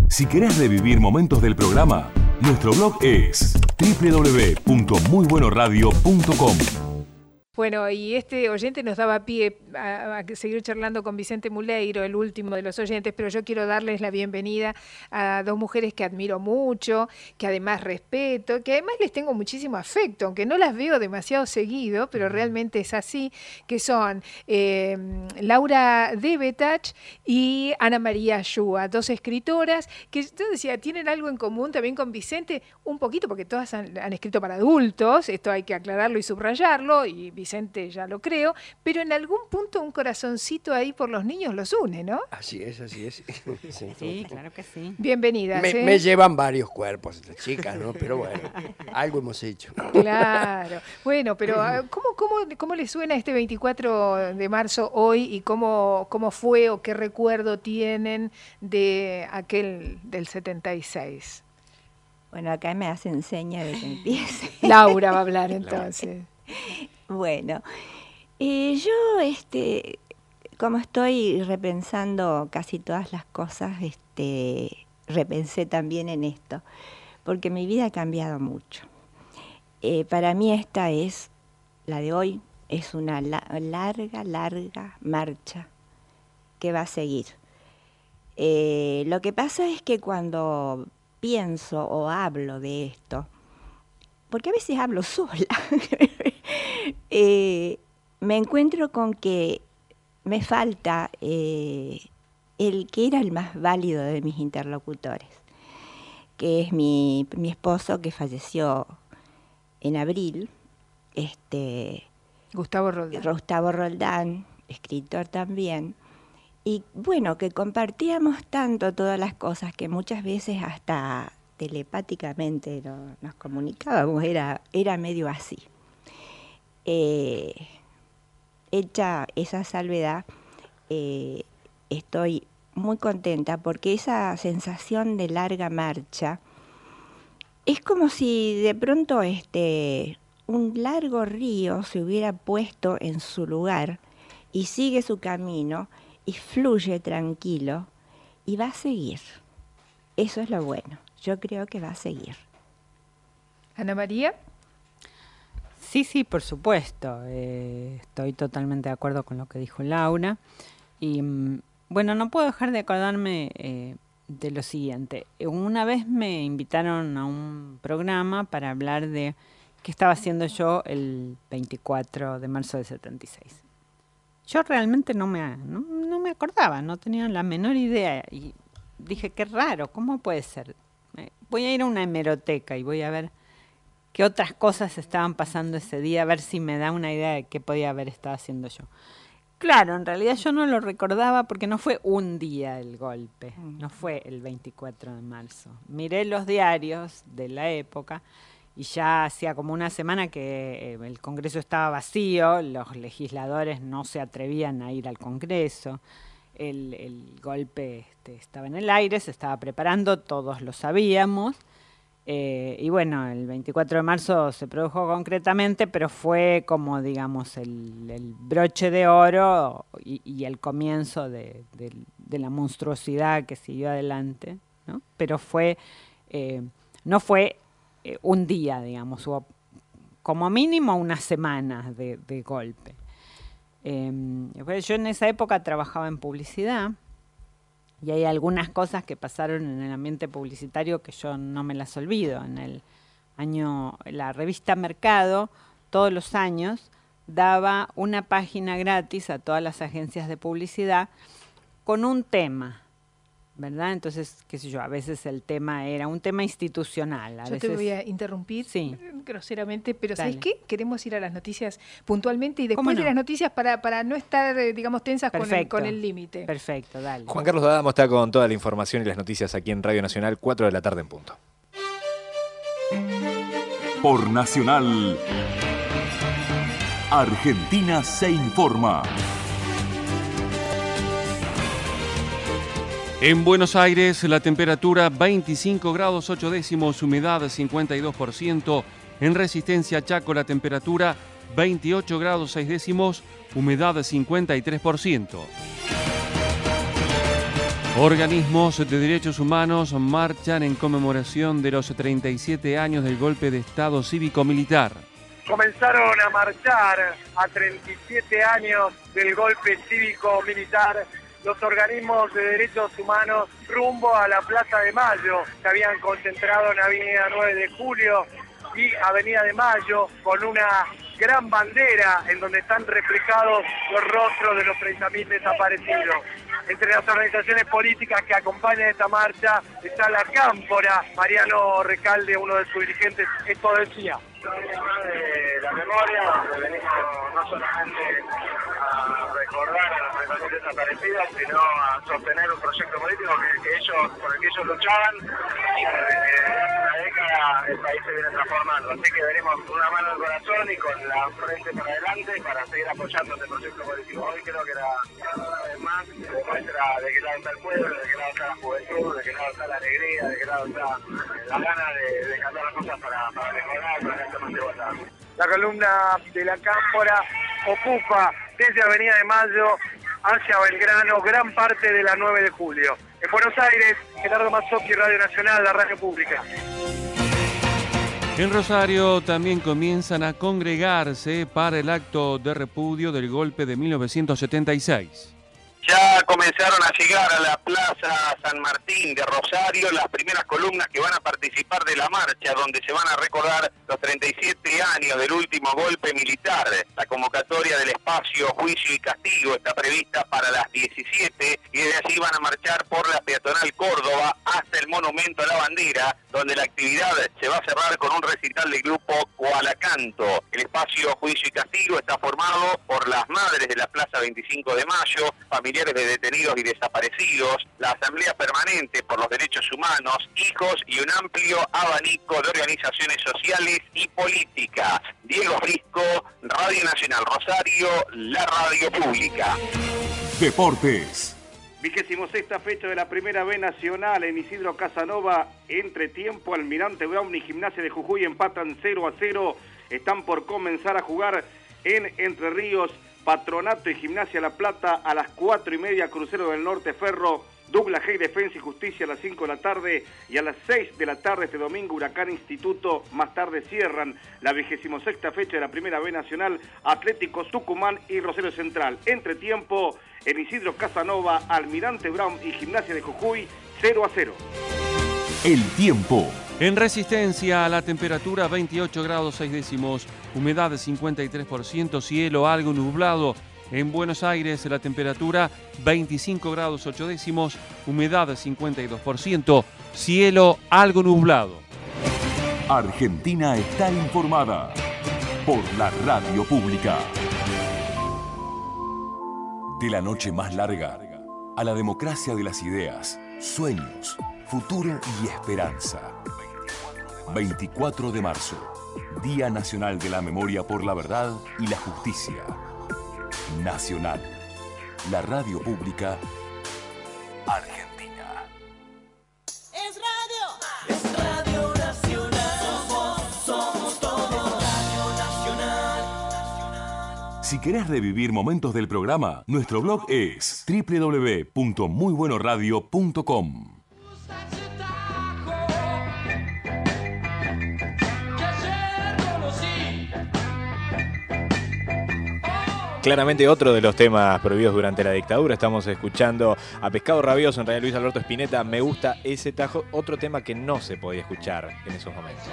Si querés revivir momentos del programa, nuestro blog es www.muybuenoradio.com. Bueno, y este oyente nos daba pie a seguir charlando con Vicente Muleiro, el último de los oyentes, pero yo quiero darles la bienvenida a dos mujeres que admiro mucho, que además respeto, que además les tengo muchísimo afecto, aunque no las veo demasiado seguido, pero realmente es así, que son Laura Debetach y Ana María Yúa, dos escritoras que yo decía, tienen algo en común también con Vicente, un poquito, porque todas han escrito para adultos, esto hay que aclararlo y subrayarlo, y Vicente ya lo creo, pero en algún punto un corazoncito ahí por los niños los une, ¿no? Así es, así es. Sí, claro que sí. Bienvenidas. Me llevan varios cuerpos estas chicas, ¿no? Pero bueno, algo hemos hecho. Claro. Bueno, pero ¿cómo les suena este 24 de marzo hoy y cómo fue o qué recuerdo tienen de aquel del 76? Bueno, acá me hacen seña de que empiece. Laura va a hablar entonces. Bueno, yo, como estoy repensando casi todas las cosas, repensé también en esto, porque mi vida ha cambiado mucho. Para mí la de hoy, es una larga marcha que va a seguir. Lo que pasa es que cuando pienso o hablo de esto, porque a veces hablo sola, me encuentro con que me falta el que era el más válido de mis interlocutores, que es mi esposo, que falleció en abril, Gustavo Roldán, escritor también, y bueno, que compartíamos tanto todas las cosas que muchas veces hasta telepáticamente nos comunicábamos, era medio así. Hecha esa salvedad, estoy muy contenta porque esa sensación de larga marcha es como si de pronto un largo río se hubiera puesto en su lugar y sigue su camino y fluye tranquilo y va a seguir. Eso es lo bueno. Yo creo que va a seguir. Ana María. Sí, por supuesto. Estoy totalmente de acuerdo con lo que dijo Laura. Y bueno, no puedo dejar de acordarme de lo siguiente. Una vez me invitaron a un programa para hablar de qué estaba haciendo yo el 24 de marzo del 76. Yo realmente no me acordaba, no tenía la menor idea. Y dije, qué raro, ¿cómo puede ser? Voy a ir a una hemeroteca y voy a ver qué otras cosas estaban pasando ese día, a ver si me da una idea de qué podía haber estado haciendo yo. Claro, en realidad yo no lo recordaba porque no fue un día el golpe, no fue el 24 de marzo. Miré los diarios de la época y ya hacía como una semana que el Congreso estaba vacío, los legisladores no se atrevían a ir al Congreso. El golpe estaba en el aire, se estaba preparando, todos lo sabíamos. Y bueno, el 24 de marzo se produjo concretamente, pero fue como, digamos, el broche de oro y el comienzo de la monstruosidad que siguió adelante, ¿no? Pero no fue un día, digamos, hubo como mínimo una semana de golpe. Yo en esa época trabajaba en publicidad y hay algunas cosas que pasaron en el ambiente publicitario que yo no me las olvido. La revista Mercado todos los años daba una página gratis a todas las agencias de publicidad con un tema, ¿verdad? Entonces, qué sé yo, a veces el tema era un tema institucional. Te voy a interrumpir groseramente, pero dale. ¿Sabes qué? Queremos ir a las noticias puntualmente y después de las noticias para no estar, digamos, tensas con el límite. Perfecto, dale. Juan Carlos D'Adamo está con toda la información y las noticias aquí en Radio Nacional, 4 de la tarde en punto. Por Nacional, Argentina se informa. En Buenos Aires, la temperatura 25 grados 8 décimos, humedad 52%. En Resistencia Chaco, la temperatura 28 grados 6 décimos, humedad 53%. Organismos de derechos humanos marchan en conmemoración de los 37 años del golpe de Estado cívico-militar. Comenzaron a marchar a 37 años del golpe cívico-militar los organismos de derechos humanos rumbo a la Plaza de Mayo. Se habían concentrado en Avenida 9 de Julio y Avenida de Mayo con una gran bandera en donde están reflejados los rostros de los 30.000 desaparecidos. Entre las organizaciones políticas que acompañan esta marcha está la Cámpora. Mariano Recalde, uno de sus dirigentes, esto decía. De la memoria, donde venimos no solamente a recordar a los 30.000 desaparecidos, sino a sostener un proyecto político por el que ellos luchaban y que desde hace una década el país se viene transformando. Así que venimos con una mano en el corazón y con la frente para adelante para seguir apoyando este proyecto político. Hoy creo que una vez más demuestra de qué lado está el pueblo, de qué lado está la juventud, de qué lado está la alegría, de qué lado está la gana de cambiar las cosas para mejorar, para hacer más igualdad. La columna de la Cámpora ocupa desde Avenida de Mayo hacia Belgrano gran parte de la 9 de Julio. En Buenos Aires, Gerardo Mazzocchi, Radio Nacional, la radio pública. En Rosario también comienzan a congregarse para el acto de repudio del golpe de 1976. Ya comenzaron a llegar a la Plaza San Martín de Rosario las primeras columnas que van a participar de la marcha, donde se van a recordar los 37 años del último golpe militar. La convocatoria del espacio Juicio y Castigo está prevista para las 17 y desde allí van a marchar por la peatonal Córdoba hasta el Monumento a la Bandera, donde la actividad se va a cerrar con un recital del grupo Coalacanto. El espacio Juicio y Castigo está formado por las madres de la Plaza 25 de Mayo, familiares de detenidos y desaparecidos, la Asamblea Permanente por los Derechos Humanos, hijos y un amplio abanico de organizaciones sociales y políticas. Diego Frisco, Radio Nacional Rosario, la radio pública. Deportes. 26ª fecha de la Primera B Nacional en Isidro Casanova. Entretiempo, Almirante Brown y Gimnasia de Jujuy empatan 0-0. Están por comenzar a jugar en Entre Ríos. Patronato y Gimnasia La Plata a las 4:30, Crucero del Norte Ferro, Douglas Haig Defensa y Justicia a las 5 de la tarde y a las 6 de la tarde este domingo Huracán Instituto. Más tarde cierran la 26ª fecha de la Primera B Nacional, Atléticos Tucumán y Rosario Central. Entretiempo en Isidro Casanova, Almirante Brown y Gimnasia de Jujuy 0-0. El tiempo. En Resistencia, la temperatura 28 grados 6 décimos, humedad 53%, cielo algo nublado. En Buenos Aires, la temperatura 25 grados 8 décimos, humedad 52%, cielo algo nublado. Argentina está informada por la radio pública. De la noche más larga a la democracia de las ideas, sueños, futuro y esperanza. 24 de marzo, Día Nacional de la Memoria por la Verdad y la Justicia. Nacional, la radio pública argentina. Es Radio Nacional. Somos todos Radio Nacional. Si querés revivir momentos del programa, nuestro blog es www.muybuenoradio.com. Claramente otro de los temas prohibidos durante la dictadura. Estamos escuchando a Pescado Rabioso, en realidad Luis Alberto Spinetta. Me gusta ese tajo. Otro tema que no se podía escuchar en esos momentos.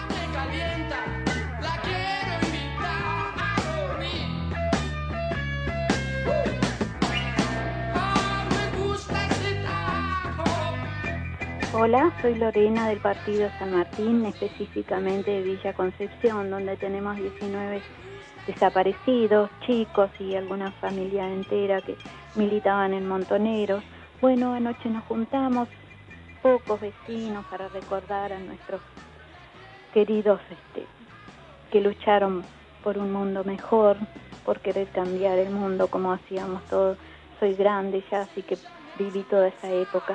Hola, soy Lorena del partido San Martín, específicamente de Villa Concepción, donde tenemos 19 desaparecidos, chicos y alguna familia entera que militaban en Montoneros. Bueno, anoche nos juntamos, pocos vecinos, para recordar a nuestros queridos que lucharon por un mundo mejor, por querer cambiar el mundo como hacíamos todos. Soy grande ya, así que viví toda esa época.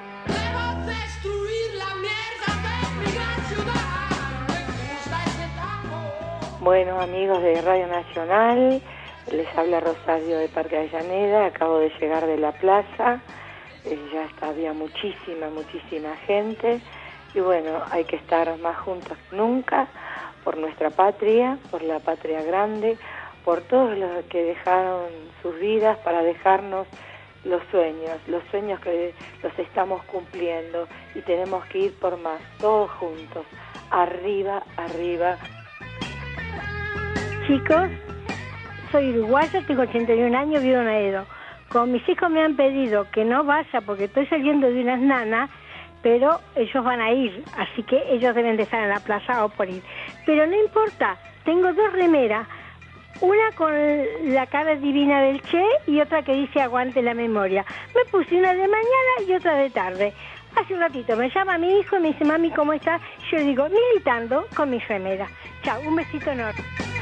Bueno, amigos de Radio Nacional, les habla Rosario de Parque Avellaneda, acabo de llegar de la plaza. ya había muchísima gente, y bueno, hay que estar más juntos que nunca, por nuestra patria, por la patria grande, por todos los que dejaron sus vidas para dejarnos los sueños que los estamos cumpliendo, y tenemos que ir por más, todos juntos, arriba. Chicos, soy uruguaya, tengo 81 años, vivo en Aedo. Como mis hijos me han pedido que no vaya porque estoy saliendo de unas nanas, pero ellos van a ir, así que ellos deben de estar en la plaza o por ir. Pero no importa, tengo 2 remeras, una con la cara divina del Che y otra que dice aguante la memoria. Me puse una de mañana y otra de tarde. Hace un ratito me llama mi hijo y me dice, mami, ¿cómo estás? Yo le digo, militando con mis remeras. Chao, un besito enorme.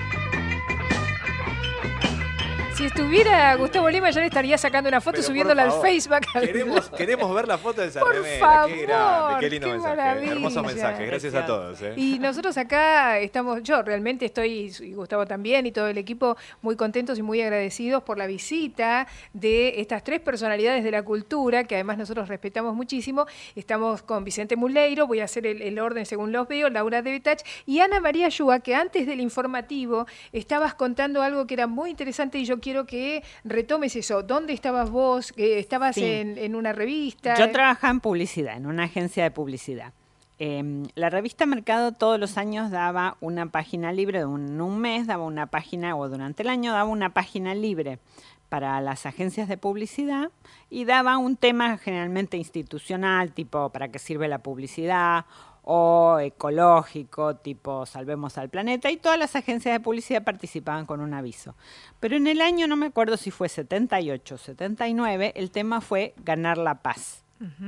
Si estuviera Gustavo Lima, ya le estaría sacando una foto, subiéndola al Facebook. Queremos ver la foto de esa Por remera. favor, qué grande, qué lindo qué mensaje. maravilla. Hermoso mensaje, gracias a todos. Y nosotros acá estamos, yo realmente estoy, y Gustavo también, y todo el equipo, muy contentos y muy agradecidos por la visita de estas 3 personalidades de la cultura, que además nosotros respetamos muchísimo. Estamos con Vicente Muleiro, voy a hacer el orden según los veo, Laura Debetach y Ana María Yúa, que antes del informativo estabas contando algo que era muy interesante, y yo quiero que retomes eso. ¿Dónde estabas vos? ¿Estabas Sí. en una revista? Yo trabajaba en publicidad, en una agencia de publicidad. La revista Mercado todos los años daba una página libre, en un mes daba una página, o durante el año daba una página libre para las agencias de publicidad, y daba un tema generalmente institucional, tipo ¿para qué sirve la publicidad?, o ecológico, tipo Salvemos al Planeta, y todas las agencias de publicidad participaban con un aviso. Pero en el año, no me acuerdo si fue 78 o 79, el tema fue ganar la paz.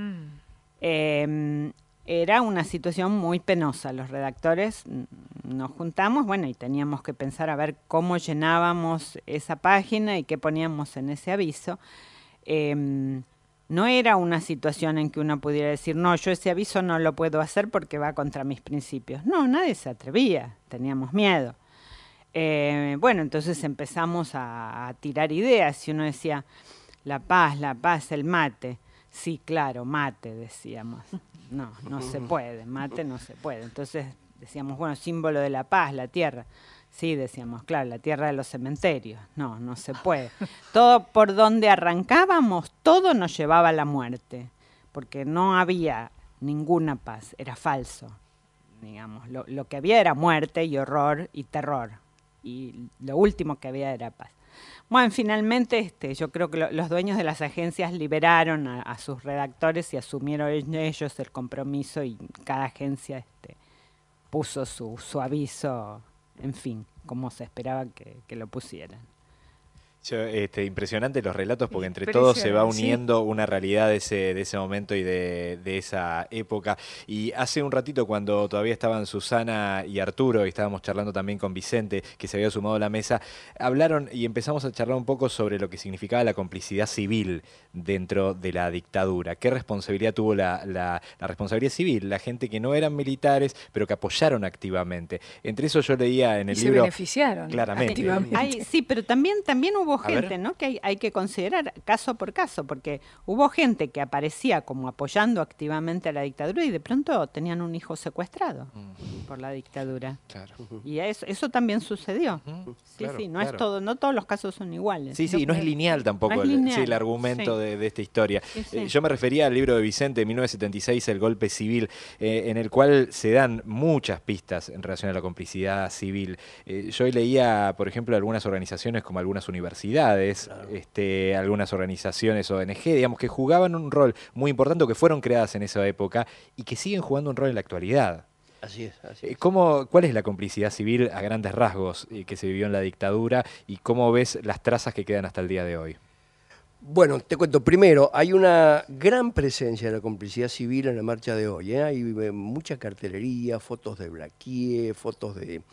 Era una situación muy penosa. Los redactores nos juntamos, bueno, y teníamos que pensar a ver cómo llenábamos esa página y qué poníamos en ese aviso. No era una situación en que uno pudiera decir, no, yo ese aviso no lo puedo hacer porque va contra mis principios. No, nadie se atrevía, teníamos miedo. Bueno, entonces empezamos a tirar ideas, y uno decía, la paz, el mate. Sí, claro, mate, decíamos. No se puede, mate no se puede. Entonces decíamos, bueno, símbolo de la paz, la tierra. Sí, decíamos, claro, la tierra de los cementerios. No se puede. Todo por donde arrancábamos, todo nos llevaba a la muerte, porque no había ninguna paz, era falso. Digamos, lo que había era muerte y horror y terror, y lo último que había era paz. Bueno, finalmente yo creo que los dueños de las agencias liberaron a sus redactores y asumieron ellos el compromiso, y cada agencia puso su aviso, en fin, como se esperaba que lo pusieran. Impresionante los relatos, porque entre todos se va uniendo una realidad de ese momento y de esa época. Y hace un ratito, cuando todavía estaban Susana y Arturo, y estábamos charlando también con Vicente, que se había sumado a la mesa, hablaron y empezamos a charlar un poco sobre lo que significaba la complicidad civil dentro de la dictadura. ¿Qué responsabilidad tuvo la responsabilidad civil? La gente que no eran militares, pero que apoyaron activamente. Entre eso yo leía en el libro... Se beneficiaron. Claramente. Sí, pero también hubo gente, ¿no?, que hay que considerar caso por caso, porque hubo gente que aparecía como apoyando activamente a la dictadura y de pronto tenían un hijo secuestrado por la dictadura. Claro. Y eso también sucedió. No todos los casos son iguales. Sí, no es lineal tampoco el argumento de esta historia. Yo me refería al libro de Vicente de 1976, El golpe civil, en el cual se dan muchas pistas en relación a la complicidad civil. Yo leía, por ejemplo, algunas organizaciones como algunas universidades, algunas organizaciones ONG, digamos, que jugaban un rol muy importante, o que fueron creadas en esa época y que siguen jugando un rol en la actualidad. Así es. ¿Cuál es la complicidad civil a grandes rasgos que se vivió en la dictadura, y cómo ves las trazas que quedan hasta el día de hoy? Bueno, te cuento. Primero, hay una gran presencia de la complicidad civil en la marcha de hoy. Hay mucha cartelería, fotos de Blaquier, fotos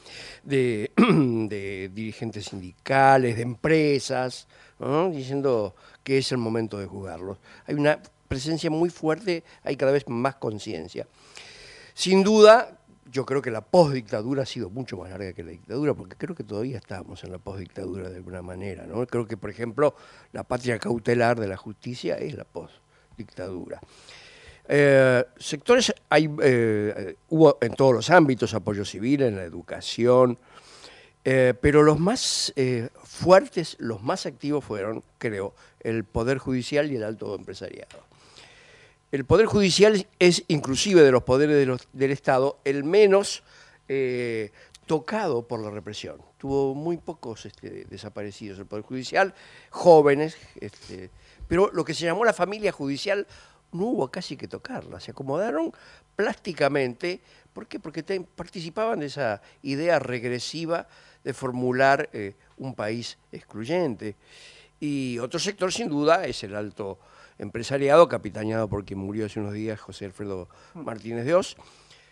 de dirigentes sindicales, de empresas, ¿no?, diciendo que es el momento de jugarlos. Hay una presencia muy fuerte, hay cada vez más conciencia. Sin duda, yo creo que la postdictadura ha sido mucho más larga que la dictadura, porque creo que todavía estamos en la postdictadura de alguna manera, ¿no? Creo que, por ejemplo, la patria cautelar de la justicia es la post. dictadura. Sectores, hubo en todos los ámbitos apoyo civil, en la educación, pero los más fuertes, los más activos fueron, creo, el Poder Judicial y el alto empresariado. El Poder Judicial es, inclusive de los poderes del Estado, el menos tocado por la represión. Tuvo muy pocos desaparecidos el Poder Judicial, jóvenes, pero lo que se llamó la familia judicial no hubo casi que tocarla, se acomodaron plásticamente. ¿Por qué? Porque participaban de esa idea regresiva de formular un país excluyente. Y otro sector, sin duda, es el alto empresariado, capitaneado por quien murió hace unos días, José Alfredo Martínez de Oz.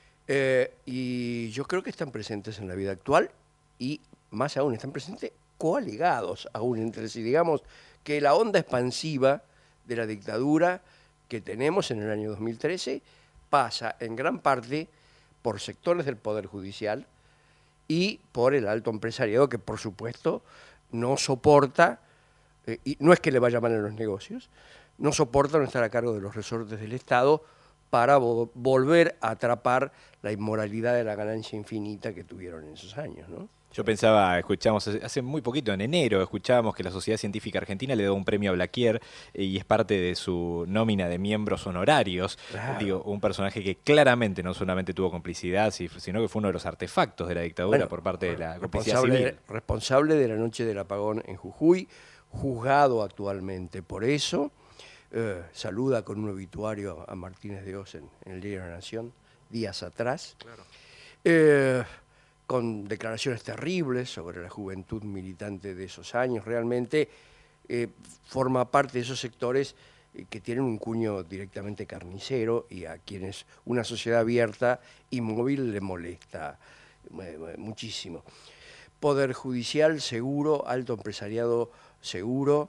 Y yo creo que están presentes en la vida actual y, más aún, están presentes coaligados aún entre sí. Digamos que la onda expansiva de la dictadura que tenemos en el año 2013 pasa en gran parte por sectores del Poder Judicial y por el alto empresariado, que por supuesto no soporta, y no es que le vaya mal en los negocios, no soporta no estar a cargo de los resortes del Estado para volver a atrapar la inmoralidad de la ganancia infinita que tuvieron en esos años, ¿no? Yo pensaba, escuchamos hace muy poquito, en enero, escuchábamos que la Sociedad Científica Argentina le dio un premio a Blaquier y es parte de su nómina de miembros honorarios. Claro. Digo, un personaje que claramente no solamente tuvo complicidad, sino que fue uno de los artefactos de la dictadura por parte de la complicidad civil. Responsable de la noche del apagón en Jujuy, juzgado actualmente por eso. Saluda con un obituario a Martínez de Oz en el Diario de la Nación, días atrás. Claro. Con declaraciones terribles sobre la juventud militante de esos años. Realmente forma parte de esos sectores que tienen un cuño directamente carnicero y a quienes una sociedad abierta y móvil le molesta muchísimo. Poder judicial seguro, alto empresariado seguro,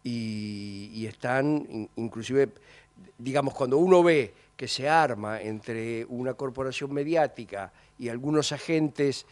y están, inclusive, digamos, cuando uno ve que se arma entre una corporación mediática y algunos agentes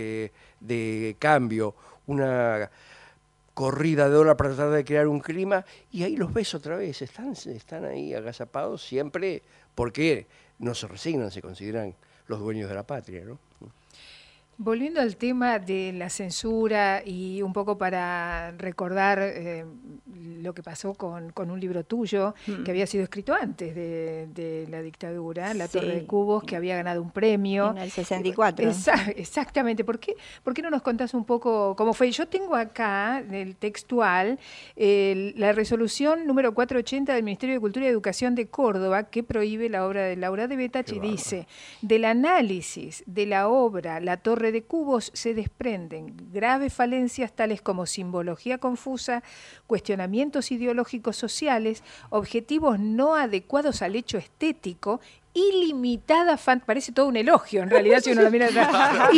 de cambio, una corrida de dólar para tratar de crear un clima, y ahí los ves otra vez, están ahí agazapados siempre, porque no se resignan, se consideran los dueños de la patria, ¿no? Volviendo al tema de la censura y un poco para recordar lo que pasó con un libro tuyo que había sido escrito antes de la dictadura, La Torre de Cubos, que había ganado un premio. En el 64. Exactamente. ¿Por qué no nos contás un poco cómo fue? Yo tengo acá, en el textual, la resolución número 480 del Ministerio de Cultura y Educación de Córdoba, que prohíbe la obra de Laura de Betach, y dice: del análisis de la obra La Torre de Cubos se desprenden graves falencias tales como simbología confusa, cuestionamientos ideológicos sociales, objetivos no adecuados al hecho estético, ilimitada parece todo un elogio en realidad si uno lo mira atrás.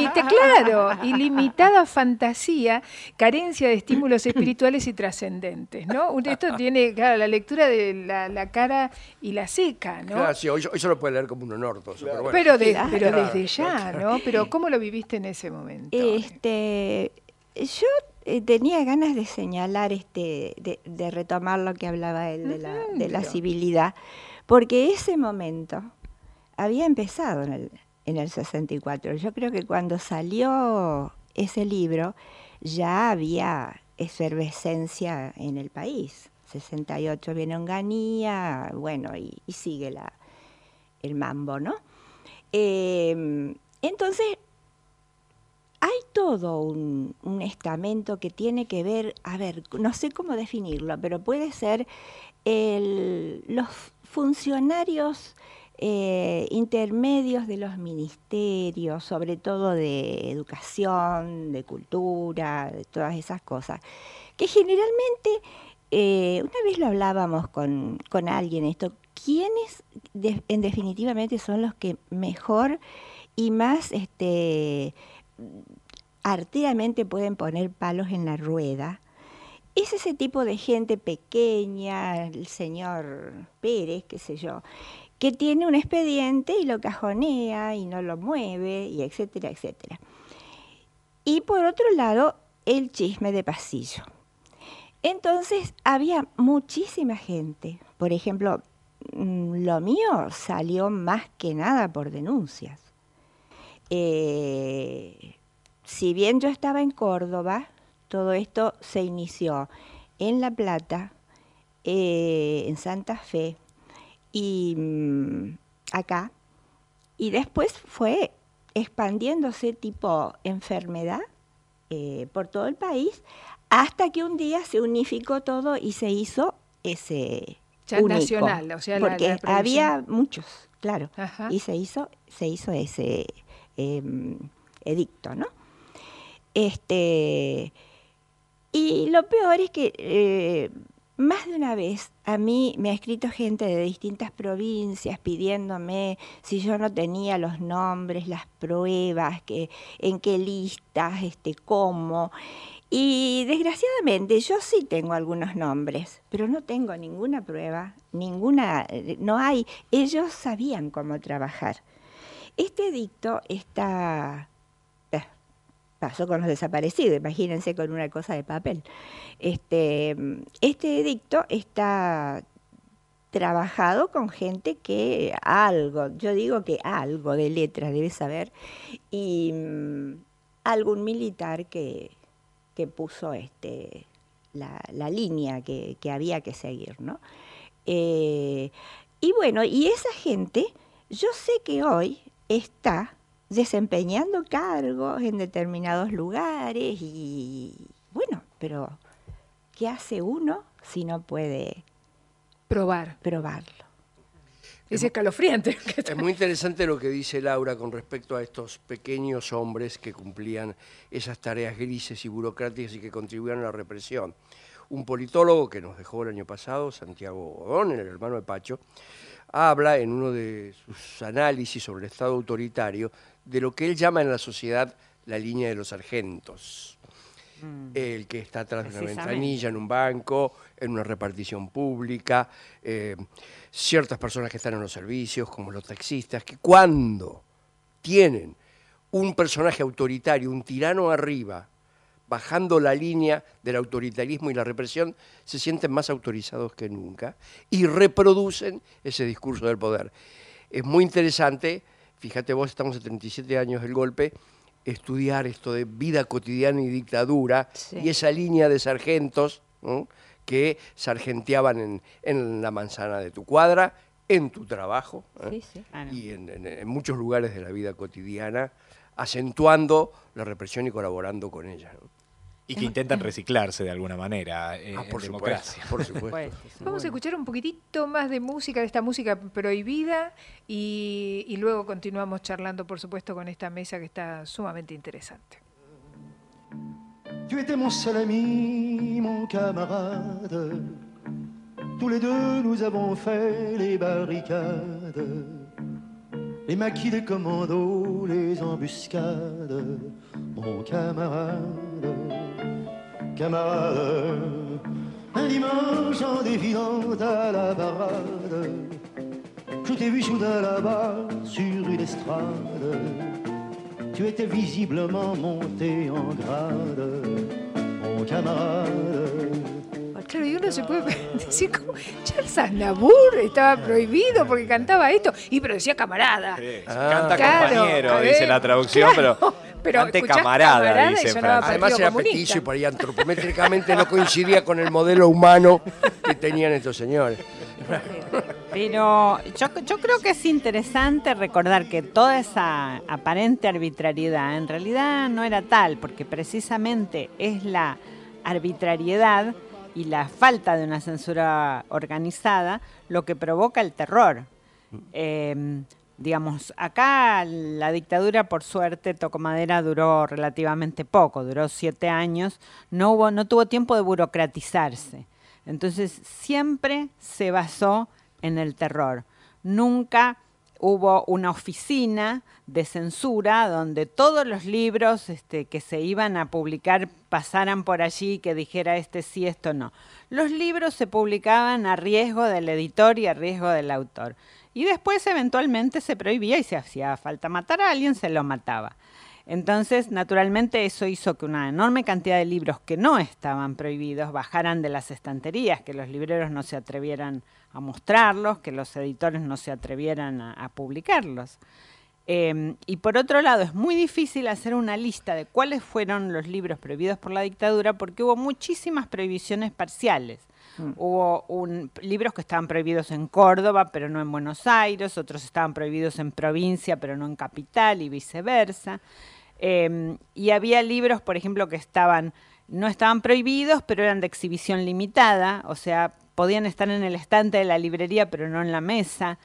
Ilimitada fantasía, carencia de estímulos espirituales y trascendentes, ¿no? Esto tiene, claro, la lectura de la cara y la seca, ¿no? Claro, sí, hoy se lo puede leer como un honor todo eso, claro. Pero bueno. Pero desde ya, ¿no? Pero ¿cómo lo viviste en ese momento? Yo tenía ganas de señalar, de retomar lo que hablaba él de la civilidad, porque ese momento había empezado en el 64. Yo creo que cuando salió ese libro ya había efervescencia en el país. 68 viene Onganía, bueno, y sigue el mambo, ¿no? Entonces, hay todo un estamento que tiene que ver, no sé cómo definirlo, pero puede ser los funcionarios intermedios de los ministerios, sobre todo de educación, de cultura, de todas esas cosas, que generalmente, una vez lo hablábamos con alguien esto, ¿quiénes en definitivamente son los que mejor y más arteramente pueden poner palos en la rueda? Es ese tipo de gente pequeña, el señor Pérez, qué sé yo, que tiene un expediente y lo cajonea y no lo mueve, y etcétera, etcétera. Y por otro lado, el chisme de pasillo. Entonces había muchísima gente. Por ejemplo, lo mío salió más que nada por denuncias. Si bien yo estaba en Córdoba, todo esto se inició en La Plata, en Santa Fe y acá, y después fue expandiéndose tipo enfermedad por todo el país, hasta que un día se unificó todo y se hizo ese ya único, nacional, o sea, porque la había muchos, claro, Ajá. y se hizo ese edicto, ¿no? Y lo peor es que más de una vez a mí me ha escrito gente de distintas provincias pidiéndome si yo no tenía los nombres, las pruebas, en qué listas, cómo. Y desgraciadamente yo sí tengo algunos nombres, pero no tengo ninguna prueba, no hay. Ellos sabían cómo trabajar. Este edicto pasó con los desaparecidos, imagínense con una cosa de papel. Este edicto está trabajado con gente que yo digo que algo de letras debe saber, y algún militar que puso la línea que había que seguir, ¿no? Y bueno, y esa gente, yo sé que hoy está desempeñando cargos en determinados lugares y bueno, pero ¿qué hace uno si no puede probarlo? Es escalofriante. Es muy interesante lo que dice Laura con respecto a estos pequeños hombres que cumplían esas tareas grises y burocráticas y que contribuían a la represión. Un politólogo que nos dejó el año pasado, Santiago Godón, el hermano de Pacho, habla en uno de sus análisis sobre el Estado autoritario de lo que él llama en la sociedad la línea de los sargentos. El que está atrás de una ventanilla en un banco, en una repartición pública, ciertas personas que están en los servicios, como los taxistas, que cuando tienen un personaje autoritario, un tirano arriba, bajando la línea del autoritarismo y la represión, se sienten más autorizados que nunca y reproducen ese discurso del poder. Es muy interesante, fíjate vos, estamos a 37 años del golpe, estudiar esto de vida cotidiana y dictadura, sí, y esa línea de sargentos, ¿no?, que sargenteaban en la manzana de tu cuadra, en tu trabajo, sí, sí, y en muchos lugares de la vida cotidiana, acentuando la represión y colaborando con ella, ¿no? Y que intentan reciclarse de alguna manera en democracia. Por supuesto. Vamos a escuchar un poquitito más de música, de esta música prohibida, y luego continuamos charlando, por supuesto, con esta mesa que está sumamente interesante. Tu étais mon seul ami, mon camarade. Tous les deux, nous avons fait les barricades, les maquis des commandos, les embuscades, mon camarade, camarade. Un dimanche en défilant à la parade, je t'ai vu soudain là-bas sur une estrade. Tu étais visiblement monté en grade, mon camarade. Claro, y uno se puede decir como Charles Aznavour estaba prohibido porque cantaba esto, pero decía camarada. Sí, canta compañero, dice la traducción, claro, pero cante camarada, dice Francia. Además era petiso y por ahí antropométricamente no coincidía con el modelo humano que tenían estos señores. Pero yo creo que es interesante recordar que toda esa aparente arbitrariedad en realidad no era tal, porque precisamente es la arbitrariedad y la falta de una censura organizada lo que provoca el terror. Digamos, acá la dictadura, por suerte, toco madera, duró relativamente poco, duró 7 años, no tuvo tiempo de burocratizarse. Entonces siempre se basó en el terror. Nunca hubo una oficina de censura donde todos los libros que se iban a publicar pasaran por allí, que dijera sí, esto no. Los libros se publicaban a riesgo del editor y a riesgo del autor. Y después eventualmente se prohibía y si hacía falta matar a alguien, se lo mataba. Entonces, naturalmente, eso hizo que una enorme cantidad de libros que no estaban prohibidos bajaran de las estanterías, que los libreros no se atrevieran a mostrarlos, que los editores no se atrevieran a publicarlos. Y por otro lado, es muy difícil hacer una lista de cuáles fueron los libros prohibidos por la dictadura, porque hubo muchísimas prohibiciones parciales. Hubo libros que estaban prohibidos en Córdoba, pero no en Buenos Aires, otros estaban prohibidos en provincia, pero no en capital, y viceversa. Y había libros, por ejemplo, que no estaban prohibidos, pero eran de exhibición limitada, o sea, podían estar en el estante de la librería, pero no en la mesa.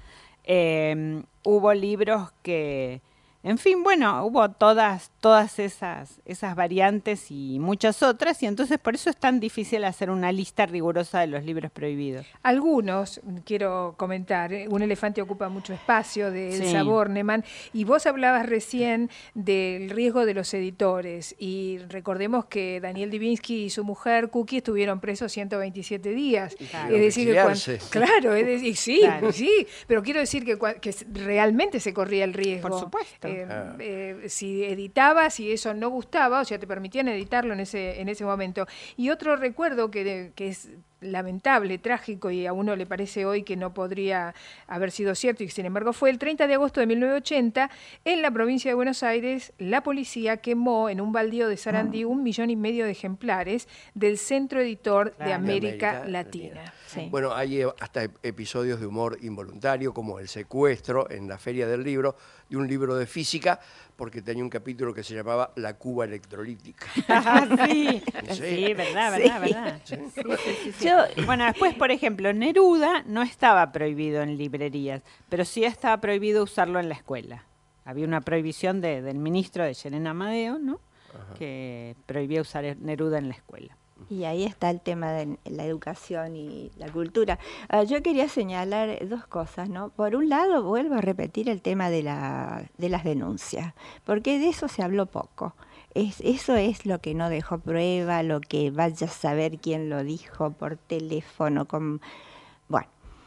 Hubo libros que, en fin, bueno, hubo todas esas variantes y muchas otras, y entonces por eso es tan difícil hacer una lista rigurosa de los libros prohibidos. Algunos, quiero comentar, Un elefante ocupa mucho espacio, de Elsa Sí. Bornemann, y vos hablabas recién del riesgo de los editores, y recordemos que Daniel Divinsky y su mujer, Cookie, estuvieron presos 127 días. Claro, Es decir, que exiliarse. claro, es decir, sí, Claro. sí, pero quiero decir que realmente se corría el riesgo. Por supuesto. Si editabas y eso no gustaba, o sea, te permitían editarlo en ese momento. Y otro recuerdo que es lamentable, trágico, y a uno le parece hoy que no podría haber sido cierto, y sin embargo fue el 30 de agosto de 1980, en la provincia de Buenos Aires, la policía quemó en un baldío de Sarandí 1,5 millones de ejemplares del Centro Editor de América Latina. Sí. Bueno, hay hasta episodios de humor involuntario, como el secuestro en la Feria del Libro, de un libro de física, porque tenía un capítulo que se llamaba La Cuba electrolítica. Sí, sí, verdad. Sí. Sí. Bueno, después, por ejemplo, Neruda no estaba prohibido en librerías, pero sí estaba prohibido usarlo en la escuela. Había una prohibición del ministro de Yerena Amadeo, ¿no? Que prohibía usar Neruda en la escuela. Y ahí está el tema de la educación y la cultura. Yo quería señalar dos cosas, ¿no? Por un lado, vuelvo a repetir el tema de las denuncias, porque de eso se habló poco. Eso es lo que no dejó prueba, lo que vaya a saber quién lo dijo por teléfono. Bueno.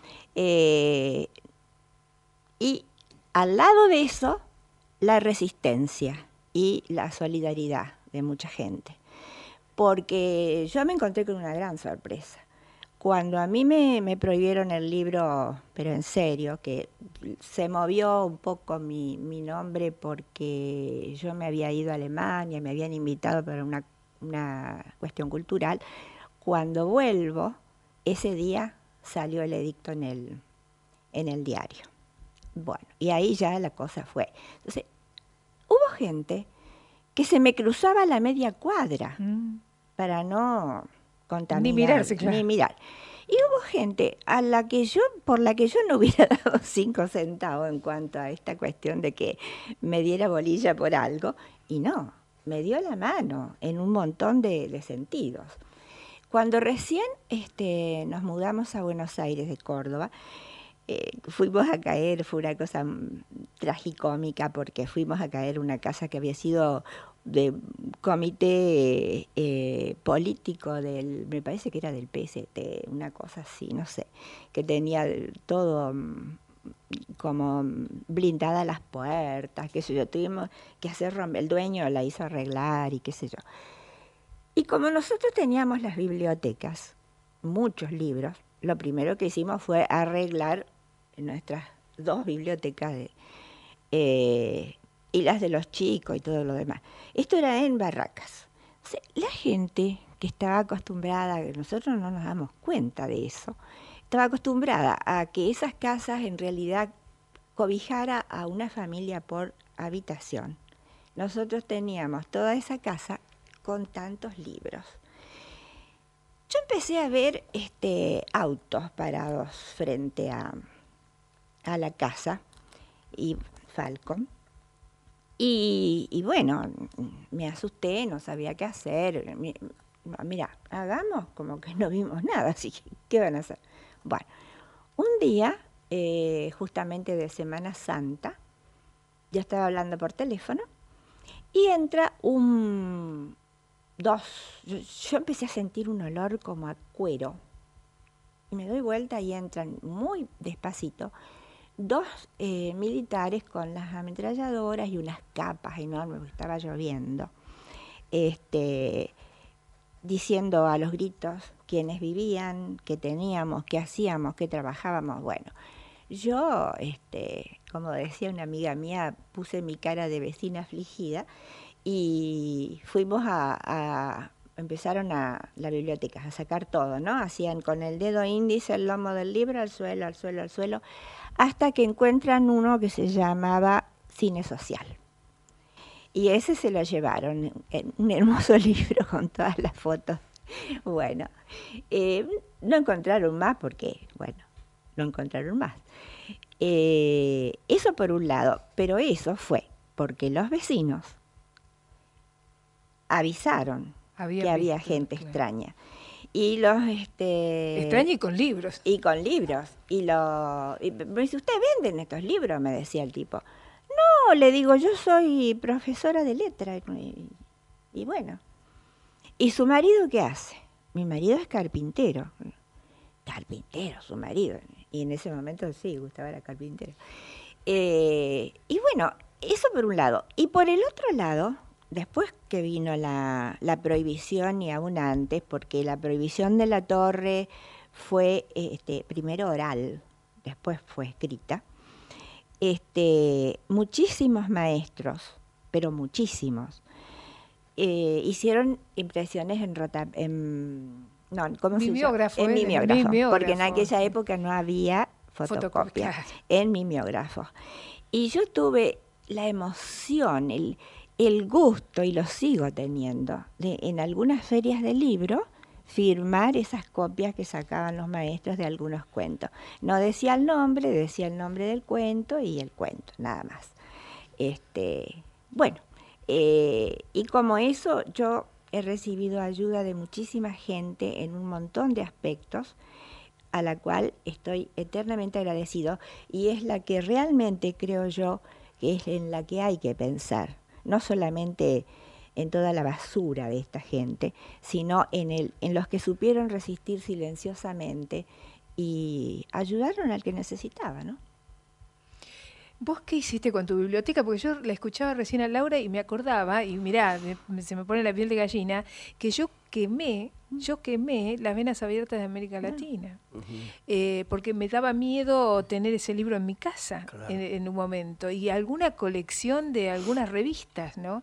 Y al lado de eso, la resistencia y la solidaridad de mucha gente. Porque yo me encontré con una gran sorpresa. Cuando a mí me prohibieron el libro, pero en serio, que se movió un poco mi nombre porque yo me había ido a Alemania, me habían invitado para una cuestión cultural, cuando vuelvo, ese día salió el edicto en el diario. Bueno, y ahí ya la cosa fue. Entonces, hubo gente que se me cruzaba a la media cuadra para no contaminar. Ni mirarse, claro. Ni mirar. Y hubo gente por la que yo no hubiera dado 5 centavos en cuanto a esta cuestión de que me diera bolilla por algo, y no, me dio la mano en un montón de sentidos. Cuando recién nos mudamos a Buenos Aires de Córdoba, fuimos a caer, fue una cosa tragicómica, porque fuimos a caer en una casa que había sido de comité político me parece que era del PST, una cosa así, no sé, que tenía todo como blindadas las puertas, qué sé yo, tuvimos que hacer el dueño la hizo arreglar y qué sé yo. Y como nosotros teníamos las bibliotecas, muchos libros, lo primero que hicimos fue arreglar nuestras 2 bibliotecas y las de los chicos y todo lo demás. Esto era en Barracas. O sea, la gente que estaba acostumbrada, nosotros no nos damos cuenta de eso, estaba acostumbrada a que esas casas en realidad cobijara a una familia por habitación. Nosotros teníamos toda esa casa con tantos libros. Yo empecé a ver autos parados frente a la casa y Falcon. Y bueno, me asusté, no sabía qué hacer. Mira, hagamos como que no vimos nada, así que, ¿qué van a hacer? Bueno, un día, justamente de Semana Santa, yo estaba hablando por teléfono y entra yo empecé a sentir un olor como a cuero. Y me doy vuelta y entran muy despacito 2 militares con las ametralladoras y unas capas enormes, porque estaba lloviendo, diciendo a los gritos quiénes vivían, qué teníamos, qué hacíamos, qué trabajábamos. Bueno, yo, como decía una amiga mía, puse mi cara de vecina afligida y fuimos empezaron a la biblioteca a sacar todo, ¿no? Hacían con el dedo índice el lomo del libro al suelo, al suelo, al suelo, hasta que encuentran uno que se llamaba Cine Social. Y ese se lo llevaron, un hermoso libro con todas las fotos. Bueno, no encontraron más porque, bueno, no encontraron más. Eso por un lado, pero eso fue porque los vecinos avisaron que había gente extraña. Y los extraña y con libros. Y con libros. Y me dice, ¿usted venden estos libros? Me decía el tipo. No, le digo, yo soy profesora de letra. Y bueno. ¿Y su marido qué hace? Mi marido es carpintero. Carpintero, su marido. Y en ese momento sí, Gustavo era carpintero. Y bueno, eso por un lado. Y por el otro lado, después que vino la prohibición y aún antes, porque la prohibición de la torre fue primero oral, después fue escrita, muchísimos maestros, pero muchísimos, hicieron impresiones en mimeógrafo, porque en aquella época no había fotocopias, en mimeógrafos. Y yo tuve la emoción, el gusto, y lo sigo teniendo, de en algunas ferias de libro firmar esas copias que sacaban los maestros de algunos cuentos. No decía el nombre, decía el nombre del cuento y el cuento, nada más. Bueno, y como eso, yo he recibido ayuda de muchísima gente en un montón de aspectos, a la cual estoy eternamente agradecido, y es la que realmente creo yo que es en la que hay que pensar, no solamente en toda la basura de esta gente, sino en los que supieron resistir silenciosamente y ayudaron al que necesitaba, ¿no? ¿Vos qué hiciste con tu biblioteca? Porque yo la escuchaba recién a Laura y me acordaba, y mirá, se me pone la piel de gallina, que yo quemé las venas abiertas de América Latina, porque me daba miedo tener ese libro en mi casa, claro, en un momento, y alguna colección de algunas revistas, ¿no?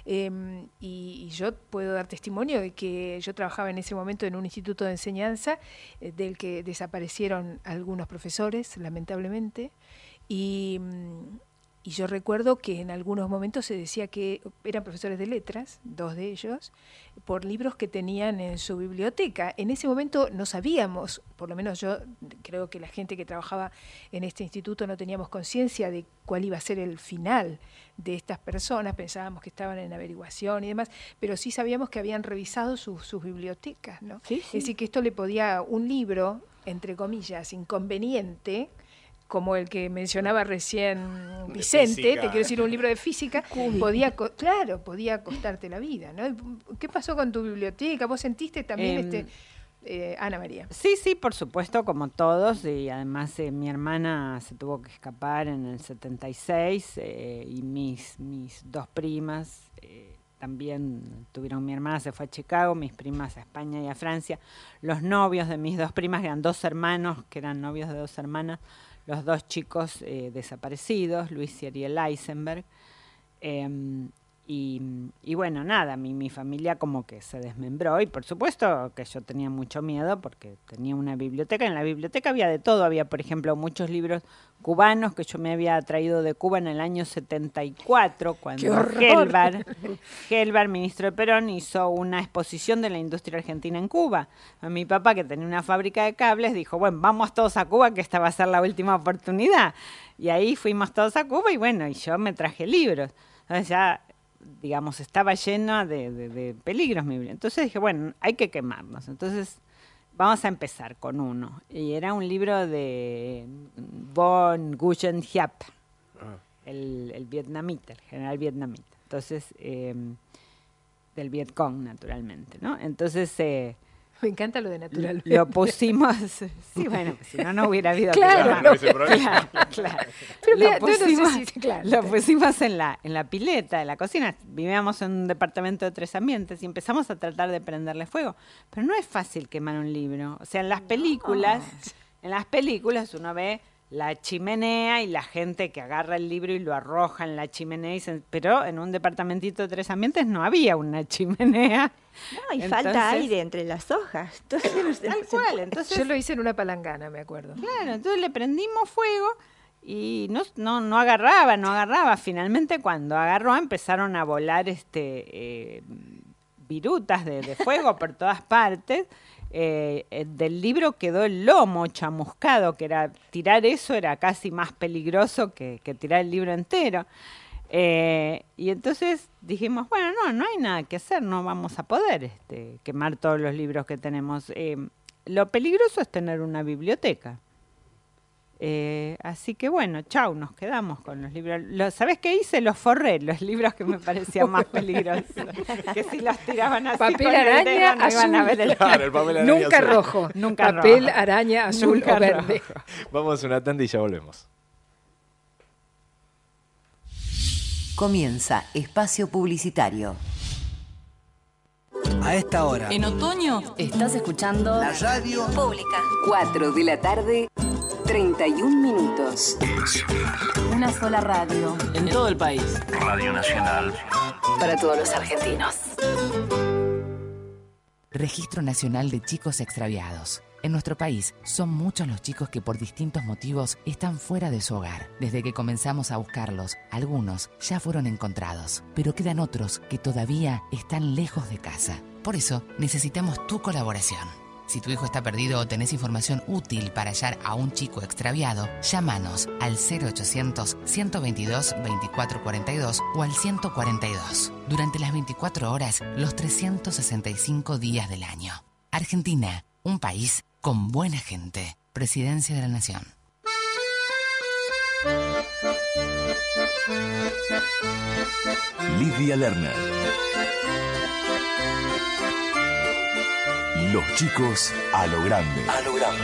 Y yo puedo dar testimonio de que yo trabajaba en ese momento en un instituto de enseñanza del que desaparecieron algunos profesores, lamentablemente, y yo recuerdo que en algunos momentos se decía que eran profesores de letras, 2 de ellos, por libros que tenían en su biblioteca. En ese momento no sabíamos, por lo menos yo creo que la gente que trabajaba en este instituto no teníamos conciencia de cuál iba a ser el final de estas personas, pensábamos que estaban en averiguación y demás, pero sí sabíamos que habían revisado sus bibliotecas, ¿no? Sí, sí. Es decir, que esto le podía, un libro, entre comillas, inconveniente, como el que mencionaba recién Vicente, te quiero decir, un libro de física, podía costarte la vida, ¿no? ¿Qué pasó con tu biblioteca? ¿Vos sentiste también Ana María? Sí, por supuesto, como todos, y además mi hermana se tuvo que escapar en el 76, y mis 2 primas también tuvieron, mi hermana se fue a Chicago, mis primas a España y a Francia, los novios de mis 2 primas, que eran 2 hermanos, que eran novios de 2 hermanas, los 2 chicos desaparecidos, Luis y Ariel Eisenberg, y bueno, nada, mi familia como que se desmembró, y por supuesto que yo tenía mucho miedo porque tenía una biblioteca. En la biblioteca había de todo, había por ejemplo muchos libros cubanos que yo me había traído de Cuba en el año 74, cuando Gelbar, ministro de Perón, hizo una exposición de la industria argentina en Cuba. Mi papá, que tenía una fábrica de cables, dijo, bueno, vamos todos a Cuba, que esta va a ser la última oportunidad. Y ahí fuimos todos a Cuba y bueno, y yo me traje libros. Entonces ya, digamos, estaba lleno de peligros mi biblioteca. Entonces dije, bueno, hay que quemarnos. Entonces vamos a empezar con uno. Y era un libro de von Guyen-Hiap, el vietnamita, el general vietnamita. Entonces, del Vietcong, naturalmente, ¿no? Entonces, Me encanta lo de naturalmente. Lo pusimos, sí, bueno, si no, no hubiera habido Claro, programa. Claro. Pero Lo mira, yo no pusimos, sé si, claro. lo pusimos en la pileta de la cocina. Vivíamos en un departamento de 3 ambientes y empezamos a tratar de prenderle fuego. Pero no es fácil quemar un libro. O sea, en las películas uno ve la chimenea y la gente que agarra el libro y lo arroja en la chimenea. Pero en un departamentito de 3 ambientes no había una chimenea. No, y falta aire entre las hojas. Entonces, tal cual. Entonces, yo lo hice en una palangana, me acuerdo. Claro, entonces le prendimos fuego y no agarraba. Finalmente, cuando agarró, empezaron a volar virutas de fuego por todas partes. Del libro quedó el lomo chamuscado, que era tirar eso era casi más peligroso que tirar el libro entero. Y entonces dijimos, bueno, no hay nada que hacer, no vamos a poder quemar todos los libros que tenemos. Lo peligroso es tener una biblioteca. Así que bueno, chau, nos quedamos con los libros. ¿Sabés qué hice? Los forré, los libros que me parecían más peligrosos. Que si los tiraban así papel con araña, el dedo, no iban a ver el Claro, el papel araña nunca azul. rojo. Nunca papel rojo. araña azul Nunca o verde. rojo. Vamos a una tanda y ya volvemos. Comienza Espacio Publicitario. A esta hora. En otoño estás escuchando La radio pública. 4 de la tarde, 31 minutos. Una sola radio. En todo el país. Radio Nacional. Para todos los argentinos. Registro Nacional de Chicos Extraviados. En nuestro país son muchos los chicos que por distintos motivos están fuera de su hogar. Desde que comenzamos a buscarlos, algunos ya fueron encontrados, pero quedan otros que todavía están lejos de casa. Por eso necesitamos tu colaboración. Si tu hijo está perdido o tenés información útil para hallar a un chico extraviado, llámanos al 0800-122-2442 o al 142. Durante las 24 horas, los 365 días del año. Argentina, un país con buena gente. Presidencia de la Nación. Lidia Lerner. Los chicos a lo grande. A lo grande.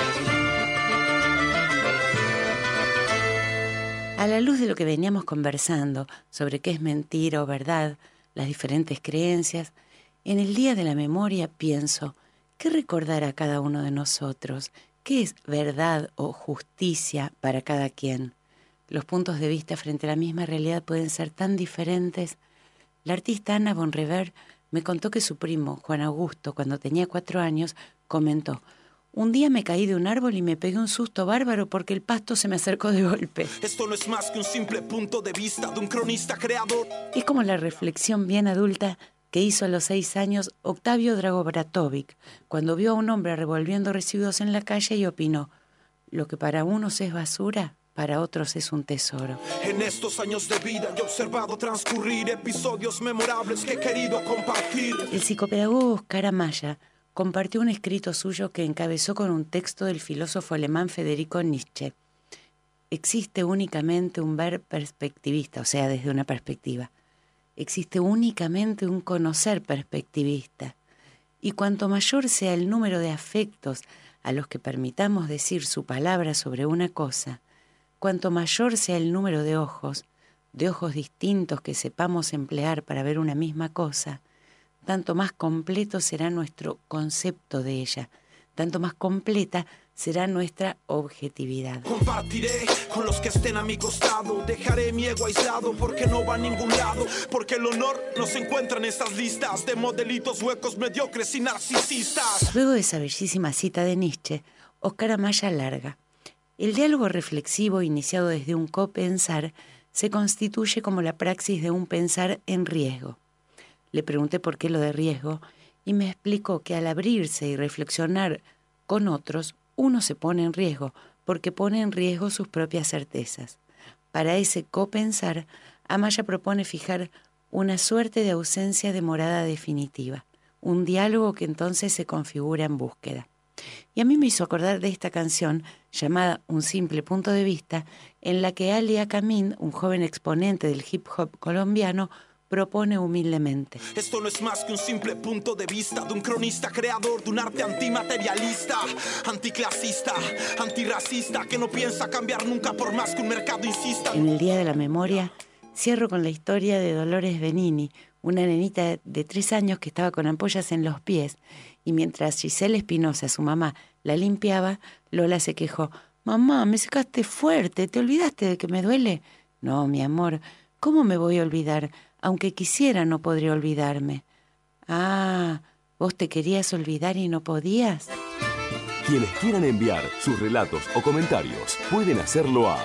A la luz de lo que veníamos conversando sobre qué es mentira o verdad, las diferentes creencias, en el Día de la Memoria pienso, ¿qué recordar a cada uno de nosotros? ¿Qué es verdad o justicia para cada quien? Los puntos de vista frente a la misma realidad pueden ser tan diferentes. La artista Ana von Rever me contó que su primo, Juan Augusto, cuando tenía 4 años, comentó: un día me caí de un árbol y me pegué un susto bárbaro porque el pasto se me acercó de golpe. Esto no es más que un simple punto de vista de un cronista creador. Es como la reflexión bien adulta que hizo a los 6 años Octavio Dragobratovic, cuando vio a un hombre revolviendo residuos en la calle y opinó: lo que para unos es basura, para otros es un tesoro. En estos años de vida he observado transcurrir episodios memorables que he querido compartir. El psicopedagogo Oscar Amaya compartió un escrito suyo que encabezó con un texto del filósofo alemán Federico Nietzsche. Existe únicamente un ver perspectivista, o sea, desde una perspectiva. Existe únicamente un conocer perspectivista. Y cuanto mayor sea el número de afectos a los que permitamos decir su palabra sobre una cosa, cuanto mayor sea el número de ojos distintos que sepamos emplear para ver una misma cosa, tanto más completo será nuestro concepto de ella, tanto más completa será nuestra objetividad. Compartiré con los que estén a mi costado, dejaré mi ego aislado porque no va a ningún lado, porque el honor no se encuentra en estas listas de modelitos huecos, mediocres y narcisistas. Luego de esa bellísima cita de Nietzsche, Oscar Amaya larga: el diálogo reflexivo iniciado desde un copensar se constituye como la praxis de un pensar en riesgo. Le pregunté por qué lo de riesgo y me explicó que al abrirse y reflexionar con otros, uno se pone en riesgo porque pone en riesgo sus propias certezas. Para ese copensar, Amaya propone fijar una suerte de ausencia de morada definitiva, un diálogo que entonces se configura en búsqueda. Y a mí me hizo acordar de esta canción llamada Un simple punto de vista, en la que Ali Akamín, un joven exponente del hip hop colombiano, propone humildemente. Esto no es más que un simple punto de vista de un cronista creador de un arte antimaterialista, anticlasista, antirracista, que no piensa cambiar nunca por más que un mercado insista. En el Día de la Memoria cierro con la historia de Dolores Benini, una nenita de 3 años que estaba con ampollas en los pies, y mientras Giselle Espinosa, su mamá, la limpiaba, Lola se quejó: «Mamá, me secaste fuerte, ¿te olvidaste de que me duele?» «No, mi amor, ¿cómo me voy a olvidar? Aunque quisiera, no podría olvidarme». «Ah, ¿vos te querías olvidar y no podías?» Quienes quieran enviar sus relatos o comentarios pueden hacerlo a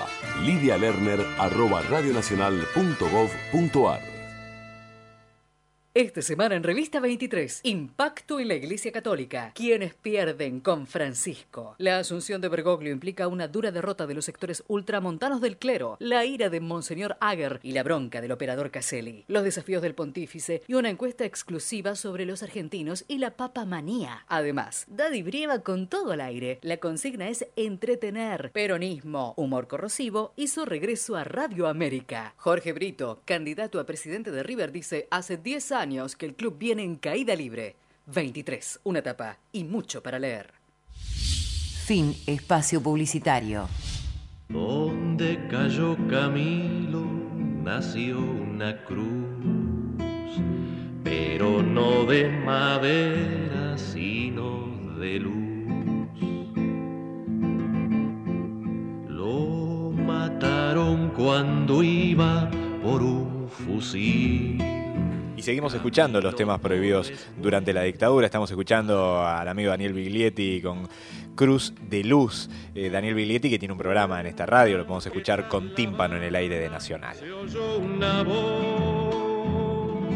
lidialerner@radionacional.gov.ar. Esta semana en Revista 23, Impacto en la Iglesia Católica. ¿Quiénes pierden con Francisco? La asunción de Bergoglio implica una dura derrota de los sectores ultramontanos del clero, la ira de Monseñor Ager y la bronca del operador Caselli, los desafíos del pontífice y una encuesta exclusiva sobre los argentinos y la papamanía. Además, Daddy Brieva con todo al aire. La consigna es entretener. Peronismo, humor corrosivo, hizo regreso a Radio América. Jorge Brito, candidato a presidente de River, dice: hace 10 años que el club viene en caída libre. 23, una tapa y mucho para leer. Fin espacio publicitario. Donde cayó Camilo nació una cruz, pero no de madera, sino de luz. Lo mataron cuando iba por un fusil. Y seguimos escuchando los temas prohibidos durante la dictadura. Estamos escuchando al amigo Daniel Biglietti con Cruz de Luz. Daniel Biglietti, que tiene un programa en esta radio, lo podemos escuchar con tímpano en el aire de Nacional. Se oyó una voz,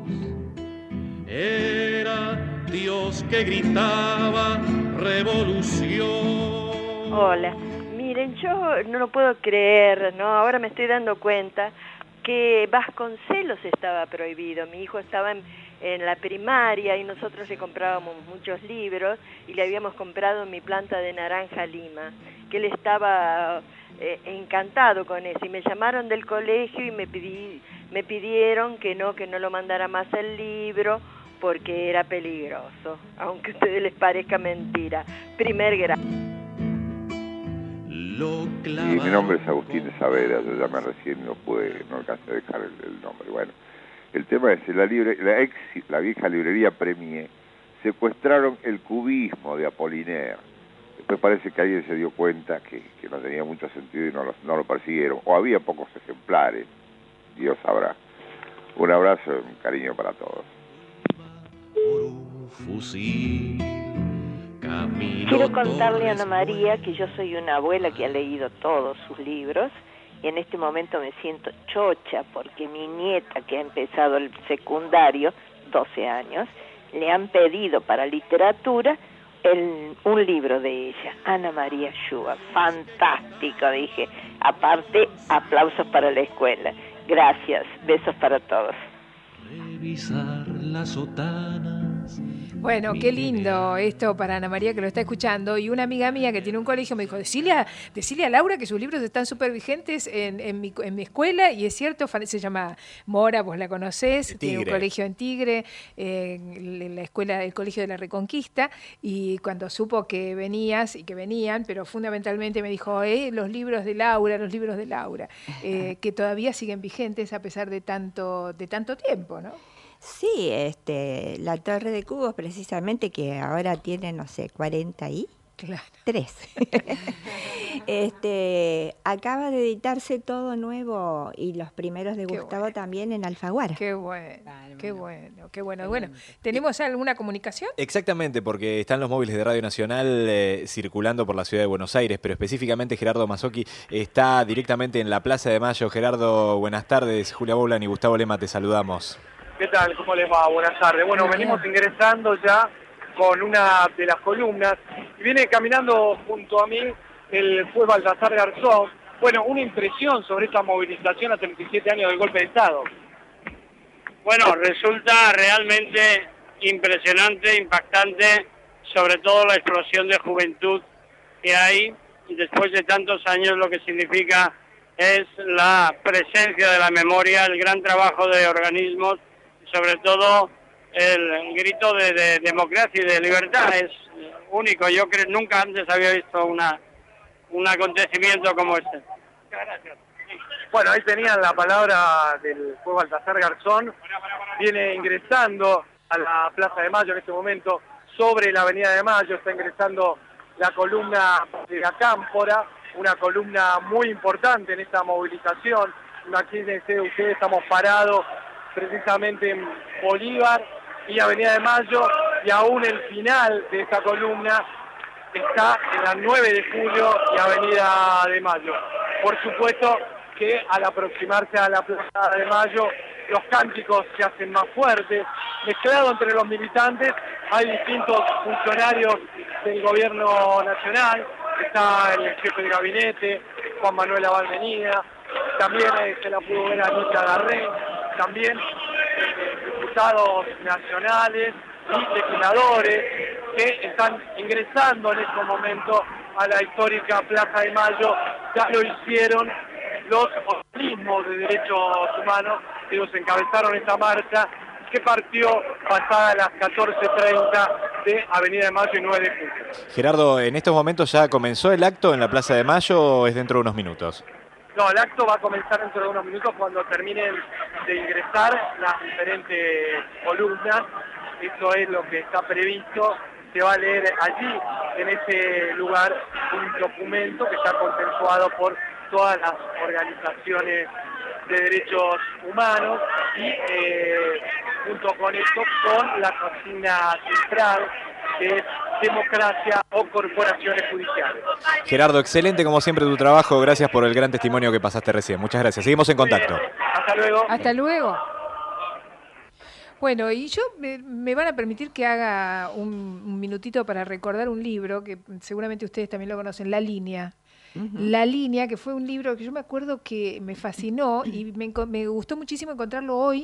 era Dios que gritaba revolución. Hola, miren, yo no lo puedo creer, ¿no? Ahora me estoy dando cuenta que Vasconcelos estaba prohibido. Mi hijo estaba en la primaria y nosotros le comprábamos muchos libros y le habíamos comprado Mi planta de naranja Lima, que él estaba encantado con eso, y me llamaron del colegio y me pidieron que no lo mandara más el libro porque era peligroso, aunque a ustedes les parezca mentira. Primer grado. Y mi nombre es Agustín de Saavedra, yo llamé recién, no alcancé a dejar el nombre. Bueno, el tema es, la vieja librería Premier, secuestraron el cubismo de Apollinaire. Después parece que alguien se dio cuenta que no tenía mucho sentido y no lo persiguieron, o había pocos ejemplares, Dios sabrá. Un abrazo y un cariño para todos. Quiero contarle a Ana María que yo soy una abuela que ha leído todos sus libros y en este momento me siento chocha porque mi nieta, que ha empezado el secundario, 12 años, le han pedido para literatura un libro de ella, Ana María Schubert. Fantástico, dije. Aparte, aplausos para la escuela. Gracias, besos para todos. Revisar las sotanas. Bueno, qué lindo esto para Ana María, que lo está escuchando. Y una amiga mía que tiene un colegio me dijo: decile a Laura que sus libros están súper vigentes en mi escuela. Y es cierto, se llama Mora, vos la conocés, tiene un colegio en Tigre, la escuela, el Colegio de la Reconquista. Y cuando supo que venías y que venían, pero fundamentalmente me dijo: los libros de Laura, que todavía siguen vigentes a pesar de tanto tiempo, ¿no? Sí, la Torre de Cubos precisamente, que ahora tiene, no sé, 43. Acaba de editarse todo nuevo y los primeros de Gustavo también en Alfaguara. Qué bueno. Bueno, ¿tenemos alguna comunicación? Exactamente, porque están los móviles de Radio Nacional circulando por la ciudad de Buenos Aires, pero específicamente Gerardo Mazzocchi está directamente en la Plaza de Mayo. Gerardo, buenas tardes. Julia Boulan y Gustavo Lema, te saludamos. ¿Qué tal? ¿Cómo les va? Buenas tardes. Bueno, venimos ingresando ya con una de las columnas y viene caminando junto a mí el juez Baltasar Garzón. Bueno, una impresión sobre esta movilización a 37 años del golpe de Estado. Bueno, resulta realmente impresionante, impactante, sobre todo la explosión de juventud que hay después de tantos años, lo que significa es la presencia de la memoria, el gran trabajo de organismos, sobre todo el grito de democracia y de libertad. Es único, yo creo nunca antes había visto un acontecimiento como este. Gracias. Bueno, ahí tenían la palabra del juez Baltasar Garzón, viene ingresando a la Plaza de Mayo en este momento, sobre la Avenida de Mayo, está ingresando la columna de la Cámpora, una columna muy importante en esta movilización. Imagínense ustedes, estamos parados precisamente en Bolívar y Avenida de Mayo, y aún el final de esta columna está en la 9 de julio y Avenida de Mayo. Por supuesto que al aproximarse a la Plaza de Mayo, los cánticos se hacen más fuertes. Mezclado entre los militantes hay distintos funcionarios del gobierno nacional. Está el jefe de gabinete, Juan Manuel Abad Menida, también se la pudo ver a Anita Garré, también diputados nacionales y legisladores que están ingresando en este momento a la histórica Plaza de Mayo. Ya lo hicieron los organismos de derechos humanos, ellos encabezaron esta marcha que partió pasada las 14:30 de Avenida de Mayo y 9 de julio. Gerardo, ¿en estos momentos ya comenzó el acto en la Plaza de Mayo o es dentro de unos minutos? No, el acto va a comenzar dentro de unos minutos cuando terminen de ingresar las diferentes columnas. Eso es lo que está previsto. Se va a leer allí, en ese lugar, un documento que está consensuado por todas las organizaciones de derechos humanos y junto con esto, con la consigna central, que es democracia o corporaciones judiciales. Gerardo, excelente como siempre tu trabajo, gracias por el gran testimonio que pasaste recién. Muchas gracias, seguimos en contacto. Hasta luego. Hasta luego. Bueno, y yo me van a permitir que haga un minutito para recordar un libro que seguramente ustedes también lo conocen, La Línea. La Línea, que fue un libro que yo me acuerdo que me fascinó y me gustó muchísimo encontrarlo hoy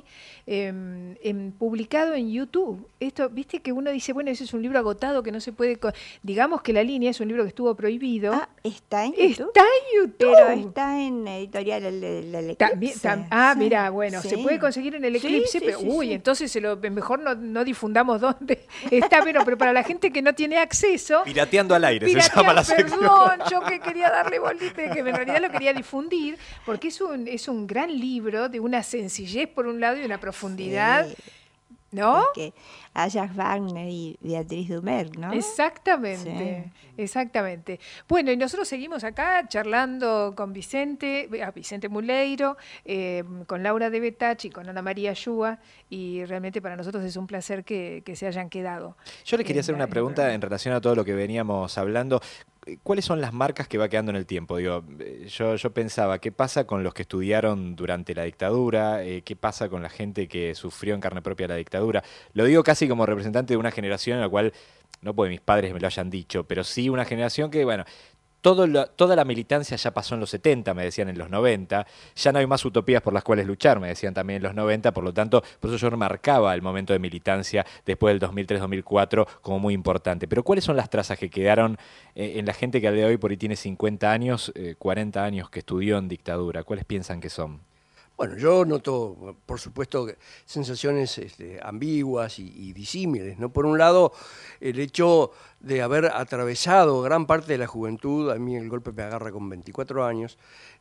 publicado en YouTube. Esto, viste que uno dice, bueno, ese es un libro agotado que no se puede... Digamos que La Línea es un libro que estuvo prohibido. Ah, ¿está en YouTube? Está en YouTube. Pero está en editorial el Eclipse. Mira, bueno, Sí. se puede conseguir en el Eclipse, Sí, pero sí. entonces mejor no difundamos dónde está, pero para la gente que no tiene acceso... Pirateando al aire se llama la sección. Perdón, yo que quería darle bolita, que en realidad lo quería difundir, porque es un gran libro de una sencillez por un lado y una profundidad, ¿no? Que Ajax Wagner y Beatriz Dumer, ¿no? Exactamente, exactamente. Bueno, y nosotros seguimos acá charlando con Vicente Muleiro, con Laura de Betachi, con Ana María Yúa, y realmente para nosotros es un placer que se hayan quedado. Yo le quería hacer una pregunta en relación a todo lo que veníamos hablando. ¿Cuáles son las marcas que va quedando en el tiempo? Digo, yo pensaba, ¿qué pasa con los que estudiaron durante la dictadura? ¿Qué pasa con la gente que sufrió en carne propia la dictadura? Lo digo casi como representante de una generación en la cual, no porque mis padres me lo hayan dicho, pero sí una generación que, bueno, toda la militancia ya pasó en los 70, me decían en los 90, ya no hay más utopías por las cuales luchar, me decían también en los 90, por lo tanto, por eso yo remarcaba el momento de militancia después del 2003-2004 como muy importante. Pero ¿cuáles son las trazas que quedaron en la gente que al día de hoy por ahí tiene 50 años, 40 años que estudió en dictadura? ¿Cuáles piensan que son? Bueno, yo noto, por supuesto, sensaciones ambiguas y disímiles, ¿no? Por un lado, el hecho de haber atravesado gran parte de la juventud, a mí el golpe me agarra con 24 años,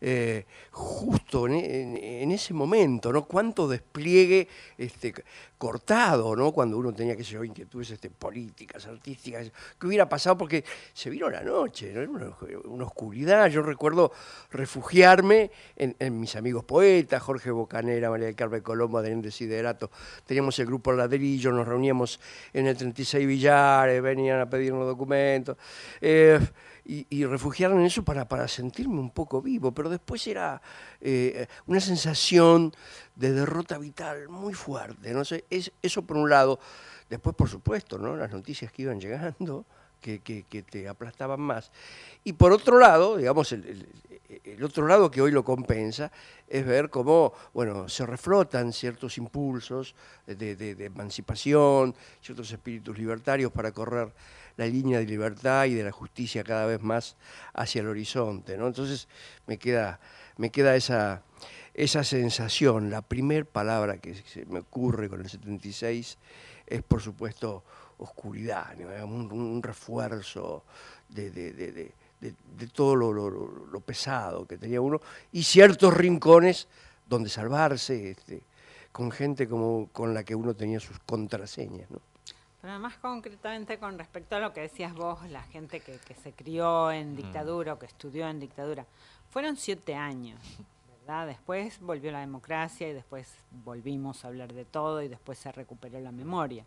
justo en ese momento, ¿no? Cuánto despliegue cortado, ¿no? Cuando uno tenía, qué sé yo, inquietudes políticas, artísticas, que hubiera pasado porque se vino la noche, ¿no? Era una oscuridad. Yo recuerdo refugiarme en mis amigos poetas, Jorge Bocanera, María del Carmen Colombo, Adrián Desiderato. Teníamos el grupo Ladrillo, nos reuníamos en el 36 Villares, venían a pedirnos documentos. Y refugiarme en eso para sentirme un poco vivo, pero después era una sensación de derrota vital muy fuerte, no sé, eso por un lado. Después, por supuesto, ¿no? Las noticias que iban llegando, que te aplastaban más. Y por otro lado, digamos, el otro lado que hoy lo compensa es ver cómo, bueno, se reflotan ciertos impulsos de emancipación, ciertos espíritus libertarios para correr la línea de libertad y de la justicia cada vez más hacia el horizonte, ¿no? Entonces me queda esa sensación. La primer palabra que se me ocurre con el 76 es, por supuesto, oscuridad, ¿no? Un refuerzo de todo lo pesado que tenía uno y ciertos rincones donde salvarse, con gente con la que uno tenía sus contraseñas, ¿no? Pero más concretamente con respecto a lo que decías vos, la gente que se crió en dictadura o que estudió en dictadura, fueron 7 años, ¿verdad? Después volvió la democracia y después volvimos a hablar de todo y después se recuperó la memoria.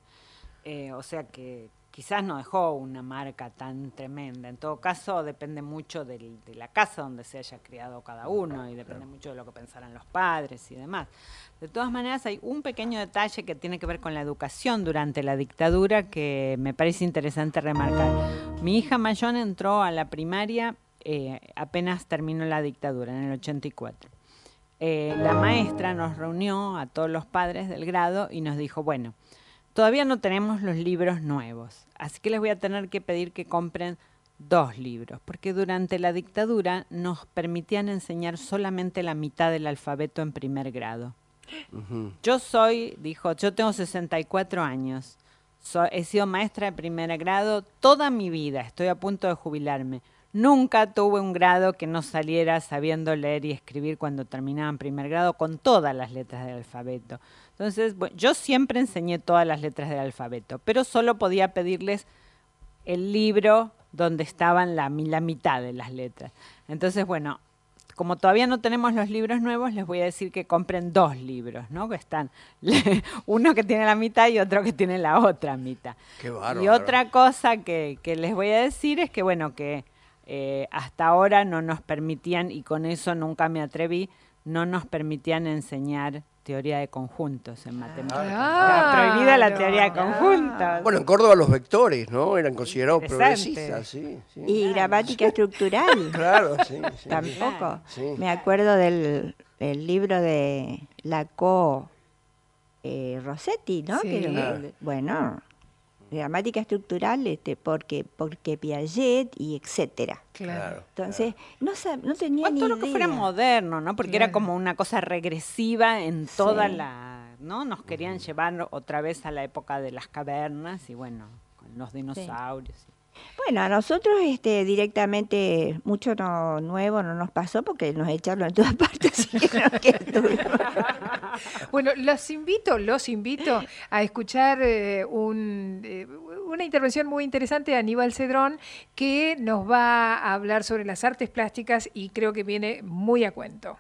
O sea que quizás no dejó una marca tan tremenda. En todo caso, depende mucho de la casa donde se haya criado cada uno y depende mucho de lo que pensaran los padres y demás. De todas maneras, hay un pequeño detalle que tiene que ver con la educación durante la dictadura que me parece interesante remarcar. Mi hija Mayón entró a la primaria apenas terminó la dictadura, en el 84. La maestra nos reunió a todos los padres del grado y nos dijo, bueno, todavía no tenemos los libros nuevos, así que les voy a tener que pedir que compren 2 libros, porque durante la dictadura nos permitían enseñar solamente la mitad del alfabeto en primer grado. Yo tengo 64 años, he sido maestra de primer grado toda mi vida, estoy a punto de jubilarme. Nunca tuve un grado que no saliera sabiendo leer y escribir cuando terminaba en primer grado con todas las letras del alfabeto. Entonces, bueno, yo siempre enseñé todas las letras del alfabeto, pero solo podía pedirles el libro donde estaban la mitad de las letras. Entonces, bueno, como todavía no tenemos los libros nuevos, les voy a decir que compren 2 libros, ¿no? Que están uno que tiene la mitad y otro que tiene la otra mitad. Qué bárbaro. Y otra cosa que les voy a decir es que, bueno, que hasta ahora no nos permitían, y con eso nunca me atreví, no nos permitían enseñar teoría de conjuntos en matemáticas. Era prohibida la teoría de conjuntos. Bueno, en Córdoba los vectores, ¿no? Eran considerados progresistas, sí. Y gramática estructural. Claro, sí. Tampoco. Sí. Me acuerdo del libro de Lacan, Rossetti, ¿no? Sí. Bueno, gramática estructural, porque Piaget y etcétera. Claro. Entonces, no tenía ni idea. Todo lo que fuera moderno, ¿no? Porque era como una cosa regresiva en toda ¿no? Nos querían llevar otra vez a la época de las cavernas y bueno, con los dinosaurios. Sí. Bueno, a nosotros directamente mucho nuevo no nos pasó porque nos echaron en todas partes. Así que no Bueno, los invito a escuchar una intervención muy interesante de Aníbal Cedrón que nos va a hablar sobre las artes plásticas y creo que viene muy a cuento.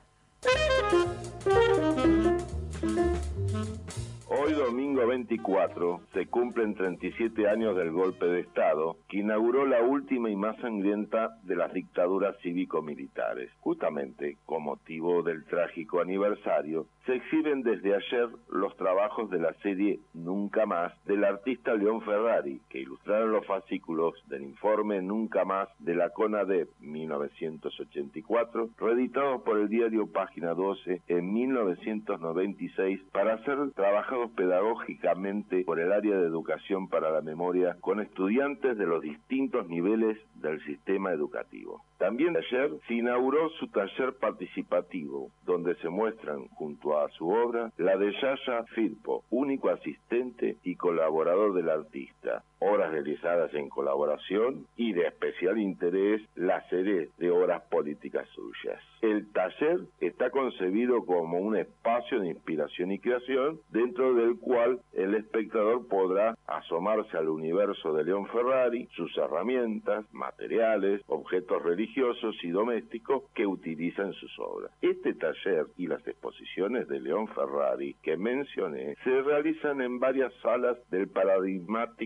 Hoy domingo 24 se cumplen 37 años del golpe de Estado que inauguró la última y más sangrienta de las dictaduras cívico-militares. Justamente con motivo del trágico aniversario, se exhiben desde ayer los trabajos de la serie Nunca Más del artista León Ferrari, que ilustraron los fascículos del informe Nunca Más de la CONADEP 1984, reeditados por el diario Página 12 en 1996 para ser trabajados pedagógicamente por el área de educación para la memoria con estudiantes de los distintos niveles del sistema educativo. También ayer se inauguró su taller participativo, donde se muestran junto a su obra la de Yaya Firpo, único asistente y colaborador del artista, obras realizadas en colaboración y de especial interés la serie de obras políticas suyas. El taller está concebido como un espacio de inspiración y creación, dentro del cual el espectador podrá asomarse al universo de León Ferrari, sus herramientas, materiales, objetos religiosos y domésticos que utiliza en sus obras. Este taller y las exposiciones de León Ferrari que mencioné se realizan en varias salas del paradigmático Centro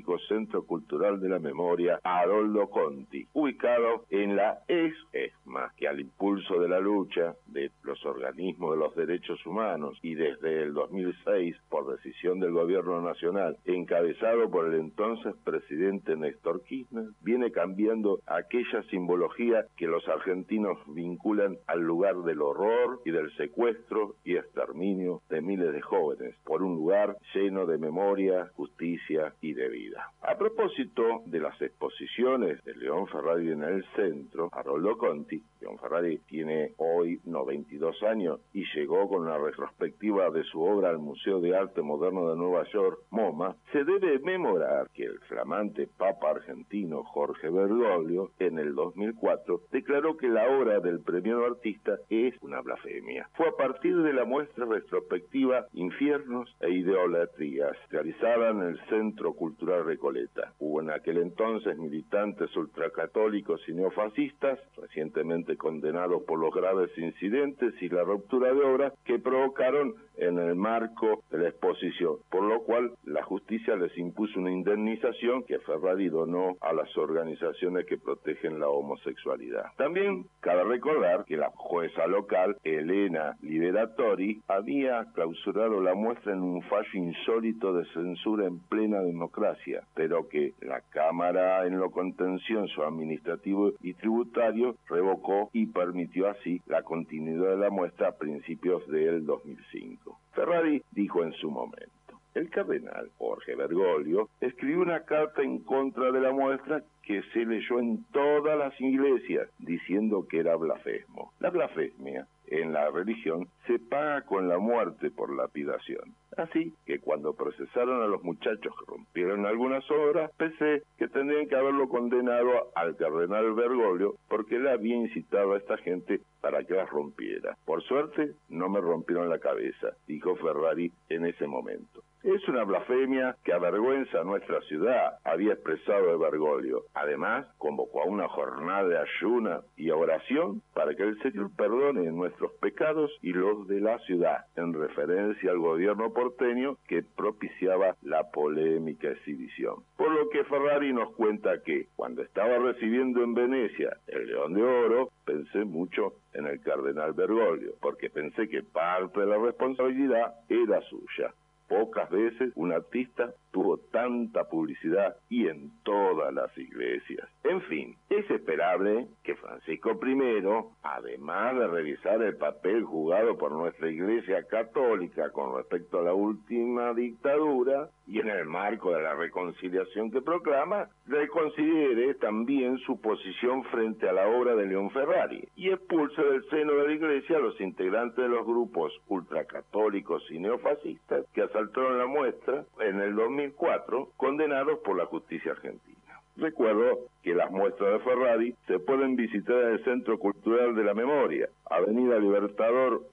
Centro Cultural de la Memoria Haroldo Conti, ubicado en la ex ESMA, que al impulso de la lucha de los organismos de los derechos humanos y desde el 2006, por decisión del Gobierno Nacional, encabezado por el entonces presidente Néstor Kirchner, viene cambiando aquella simbología que los argentinos vinculan al lugar del horror y del secuestro y exterminio de miles de jóvenes, por un lugar lleno de memoria, justicia y de vida. A propósito de las exposiciones de León Ferrari en el centro, Haroldo Conti, León Ferrari tiene hoy 92 años y llegó con una retrospectiva de su obra al Museo de Arte Moderno de Nueva York, MoMA, se debe memorar que el flamante Papa argentino Jorge Bergoglio, en el 2004, declaró que la obra del premiado artista es una blasfemia. Fue a partir de la muestra retrospectiva Infiernos e Idolatrías, realizada en el Centro Cultural Recoleta. Hubo en aquel entonces militantes ultracatólicos y neofascistas, recientemente condenados por los graves incidentes y la ruptura de obra que provocaron en el marco de la exposición, por lo cual la justicia les impuso una indemnización que Ferrari donó a las organizaciones que protegen la homosexualidad. También cabe recordar que la jueza local, Elena Liberatori, había clausurado la muestra en un fallo insólito de censura en plena democracia, pero que la Cámara en lo contencioso administrativo y tributario revocó y permitió así la continuidad de la muestra a principios del 2005. Ferrari dijo en su momento: el cardenal Jorge Bergoglio escribió una carta en contra de la muestra que se leyó en todas las iglesias, diciendo que era blasfemo. La blasfemia en la religión se paga con la muerte por lapidación. Así que cuando procesaron a los muchachos que rompieron algunas obras, pensé que tendrían que haberlo condenado al cardenal Bergoglio porque él había incitado a esta gente para que las rompiera. Por suerte, no me rompieron la cabeza, dijo Ferrari en ese momento. Es una blasfemia que avergüenza a nuestra ciudad, había expresado Bergoglio. Además, convocó a una jornada de ayuna y oración para que el Señor perdone nuestros pecados y los de la ciudad, en referencia al gobierno porteño que propiciaba la polémica exhibición. Por lo que Ferrari nos cuenta que, cuando estaba recibiendo en Venecia el León de Oro, pensé mucho en el cardenal Bergoglio, porque pensé que parte de la responsabilidad era suya. Pocas veces un artista tuvo tanta publicidad y en todas las iglesias. En fin, es esperable que Francisco I, además de revisar el papel jugado por nuestra Iglesia Católica con respecto a la última dictadura y en el marco de la reconciliación que proclama, reconsidere también su posición frente a la obra de León Ferrari y expulse del seno de la Iglesia a los integrantes de los grupos ultracatólicos y neofascistas que asaltaron la muestra en el 2004, condenados por la justicia argentina. Recuerdo que las muestras de Ferrari se pueden visitar en el Centro Cultural de la Memoria, Avenida Libertador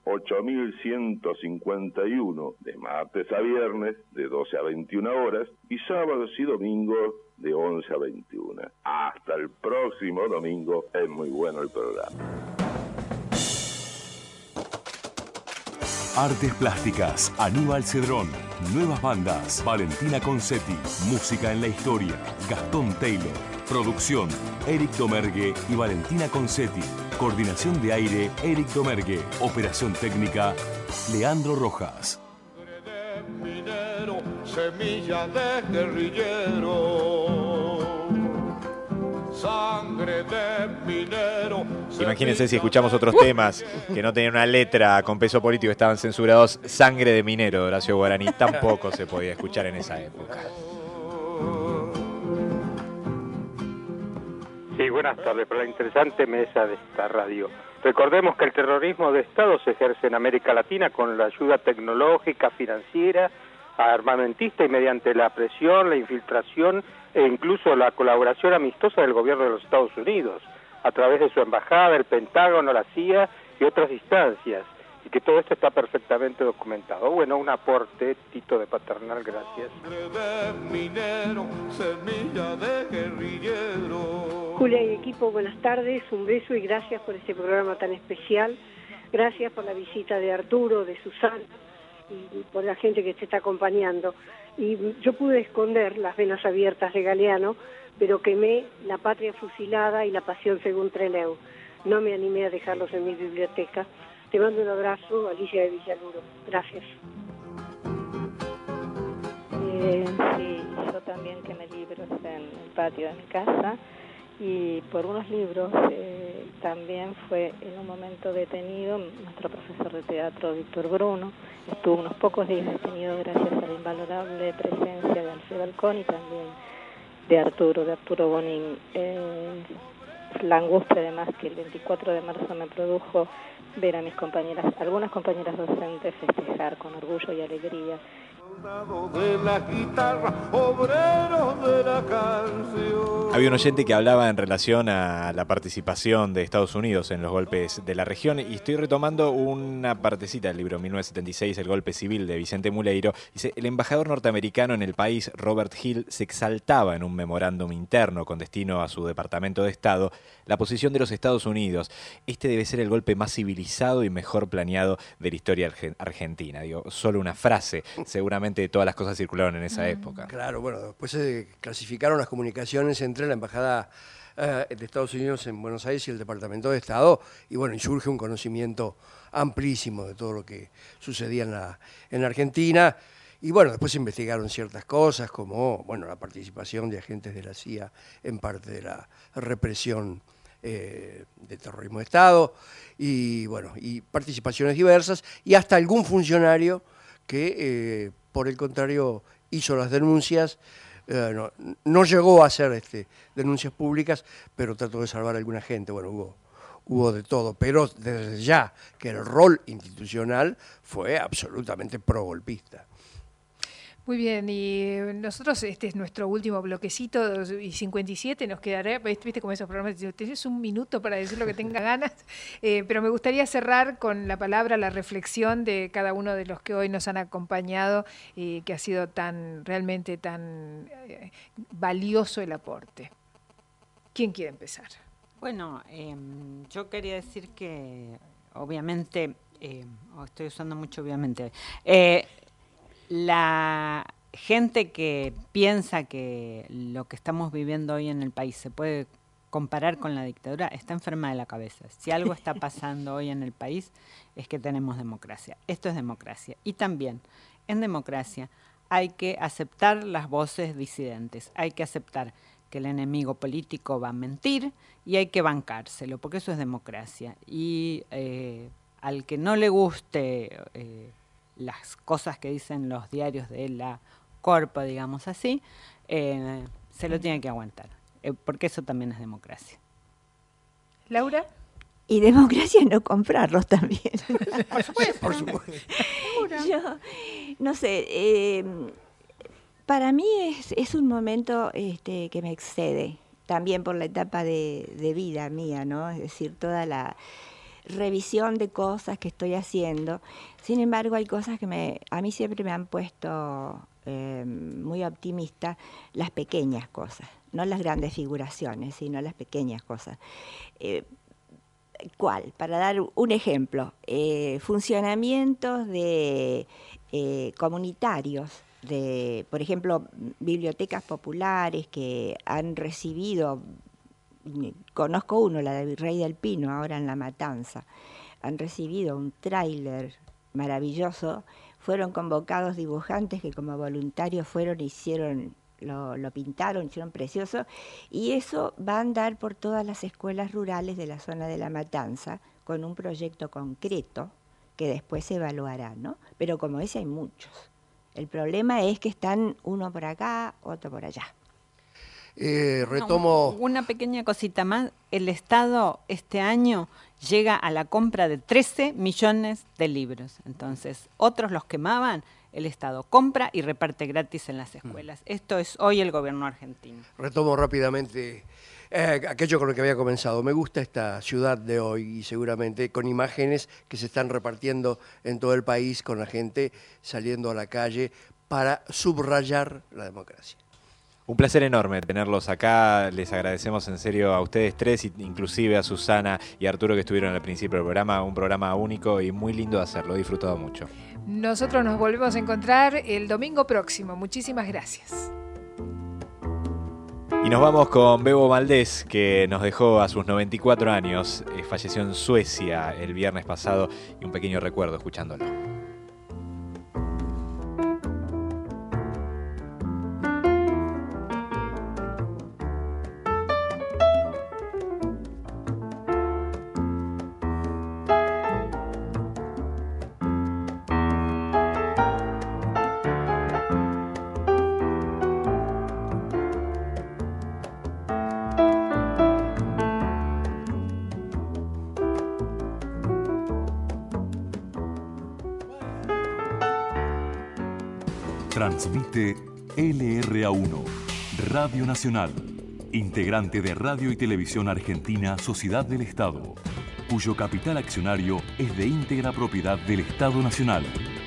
8151, de martes a viernes de 12 a 21 horas y sábados y domingos de 11 a 21. Hasta el próximo domingo, es muy bueno el programa. Artes plásticas, Aníbal Cedrón. Nuevas bandas, Valentina Concetti. Música en la historia, Gastón Taylor. Producción, Eric Domergue y Valentina Concetti. Coordinación de aire, Eric Domergue. Operación técnica, Leandro Rojas. Minero, semilla de guerrillero, sangre de minero. Imagínense si escuchamos otros temas que no tenían una letra con peso político, estaban censurados. Sangre de minero de Horacio Guaraní tampoco se podía escuchar en esa época. Sí, buenas tardes por la interesante mesa de esta radio. Recordemos que el terrorismo de Estado se ejerce en América Latina con la ayuda tecnológica, financiera, armamentista y mediante la presión, la infiltración e incluso la colaboración amistosa del gobierno de los Estados Unidos, a través de su embajada, el Pentágono, la CIA y otras instancias, y que todo esto está perfectamente documentado. Bueno, un aporte, Tito de Paternal, gracias. Julia y equipo, buenas tardes, un beso y gracias por este programa tan especial. Gracias por la visita de Arturo, de Susana y por la gente que te está acompañando. Y yo pude esconder Las venas abiertas de Galeano, pero quemé La patria fusilada y La pasión según Trelew. No me animé a dejarlos en mi biblioteca. Te mando un abrazo, Alicia de Villaluro. Gracias. Sí, yo también quemé libros en el patio de mi casa, y por unos libros también fue en un momento detenido nuestro profesor de teatro, Víctor Bruno. Estuvo unos pocos días detenido gracias a la invalorable presencia de Alfredo Alcón y también de Arturo Bonín. La angustia además que el 24 de marzo me produjo ver a mis compañeras, algunas compañeras docentes festejar con orgullo y alegría. De la guitarra, obreros de la canción. Había un oyente que hablaba en relación a la participación de Estados Unidos en los golpes de la región, y estoy retomando una partecita del libro 1976, El golpe civil, de Vicente Muleiro. Dice: el embajador norteamericano en el país, Robert Hill, se exaltaba en un memorándum interno con destino a su Departamento de Estado la posición de los Estados Unidos. Este debe ser el golpe más civilizado y mejor planeado de la historia argentina. Digo, solo una frase, seguramente todas las cosas circularon en esa época. Claro, bueno, después se clasificaron las comunicaciones entre la Embajada de Estados Unidos en Buenos Aires y el Departamento de Estado, y bueno, y surge un conocimiento amplísimo de todo lo que sucedía en la Argentina. Y bueno, después se investigaron ciertas cosas, como bueno, la participación de agentes de la CIA en parte de la represión de terrorismo de Estado, y bueno, y participaciones diversas, y hasta algún funcionario que por el contrario hizo las denuncias, no llegó a hacer denuncias públicas, pero trató de salvar a alguna gente. Bueno, hubo de todo, pero desde ya que el rol institucional fue absolutamente progolpista. Muy bien, y nosotros, este es nuestro último bloquecito, y 57 nos quedará, viste como esos programas, tenés un minuto para decir lo que tenga ganas, pero me gustaría cerrar con la palabra, la reflexión de cada uno de los que hoy nos han acompañado, que ha sido realmente tan valioso el aporte. ¿Quién quiere empezar? Bueno, yo quería decir que, obviamente, estoy usando mucho obviamente, la gente que piensa que lo que estamos viviendo hoy en el país se puede comparar con la dictadura está enferma de la cabeza. Si algo está pasando hoy en el país es que tenemos democracia. Esto es democracia. Y también en democracia hay que aceptar las voces disidentes, hay que aceptar que el enemigo político va a mentir y hay que bancárselo, porque eso es democracia. Y al que no le guste las cosas que dicen los diarios de la Corpo, digamos así, se lo tiene que aguantar, porque eso también es democracia. ¿Laura? Y democracia no comprarlos también. Por supuesto. Por supuesto. Yo, no sé, para mí es un momento que me excede, también por la etapa de vida mía, ¿no? Es decir, toda la revisión de cosas que estoy haciendo. Sin embargo, hay cosas que a mí siempre me han puesto muy optimista, las pequeñas cosas, no las grandes figuraciones, sino las pequeñas cosas. ¿Cuál? Para dar un ejemplo, funcionamientos de comunitarios, por ejemplo, bibliotecas populares que han recibido. Conozco uno, la de Virrey del Pino, ahora en La Matanza. Han recibido un tráiler maravilloso. Fueron convocados dibujantes que como voluntarios fueron, lo pintaron, hicieron precioso. Y eso va a andar por todas las escuelas rurales de la zona de La Matanza con un proyecto concreto que después se evaluará, ¿no? Pero como ese hay muchos. El problema es que están uno por acá, otro por allá. Retomo. Una pequeña cosita más. El Estado este año llega a la compra de 13 millones de libros. Entonces, otros los quemaban, el Estado compra y reparte gratis en las escuelas. Esto es hoy el gobierno argentino. Retomo rápidamente aquello con lo que había comenzado. Me gusta esta ciudad de hoy y seguramente con imágenes que se están repartiendo en todo el país, con la gente saliendo a la calle para subrayar la democracia. Un placer enorme tenerlos acá, les agradecemos en serio a ustedes tres, inclusive a Susana y a Arturo que estuvieron al principio del programa, un programa único y muy lindo de hacerlo, he disfrutado mucho. Nosotros nos volvemos a encontrar el domingo próximo. Muchísimas gracias. Y nos vamos con Bebo Valdés, que nos dejó a sus 94 años. Falleció en Suecia el viernes pasado, y un pequeño recuerdo escuchándolo. Transmite LRA1, Radio Nacional, integrante de Radio y Televisión Argentina Sociedad del Estado, cuyo capital accionario es de íntegra propiedad del Estado Nacional.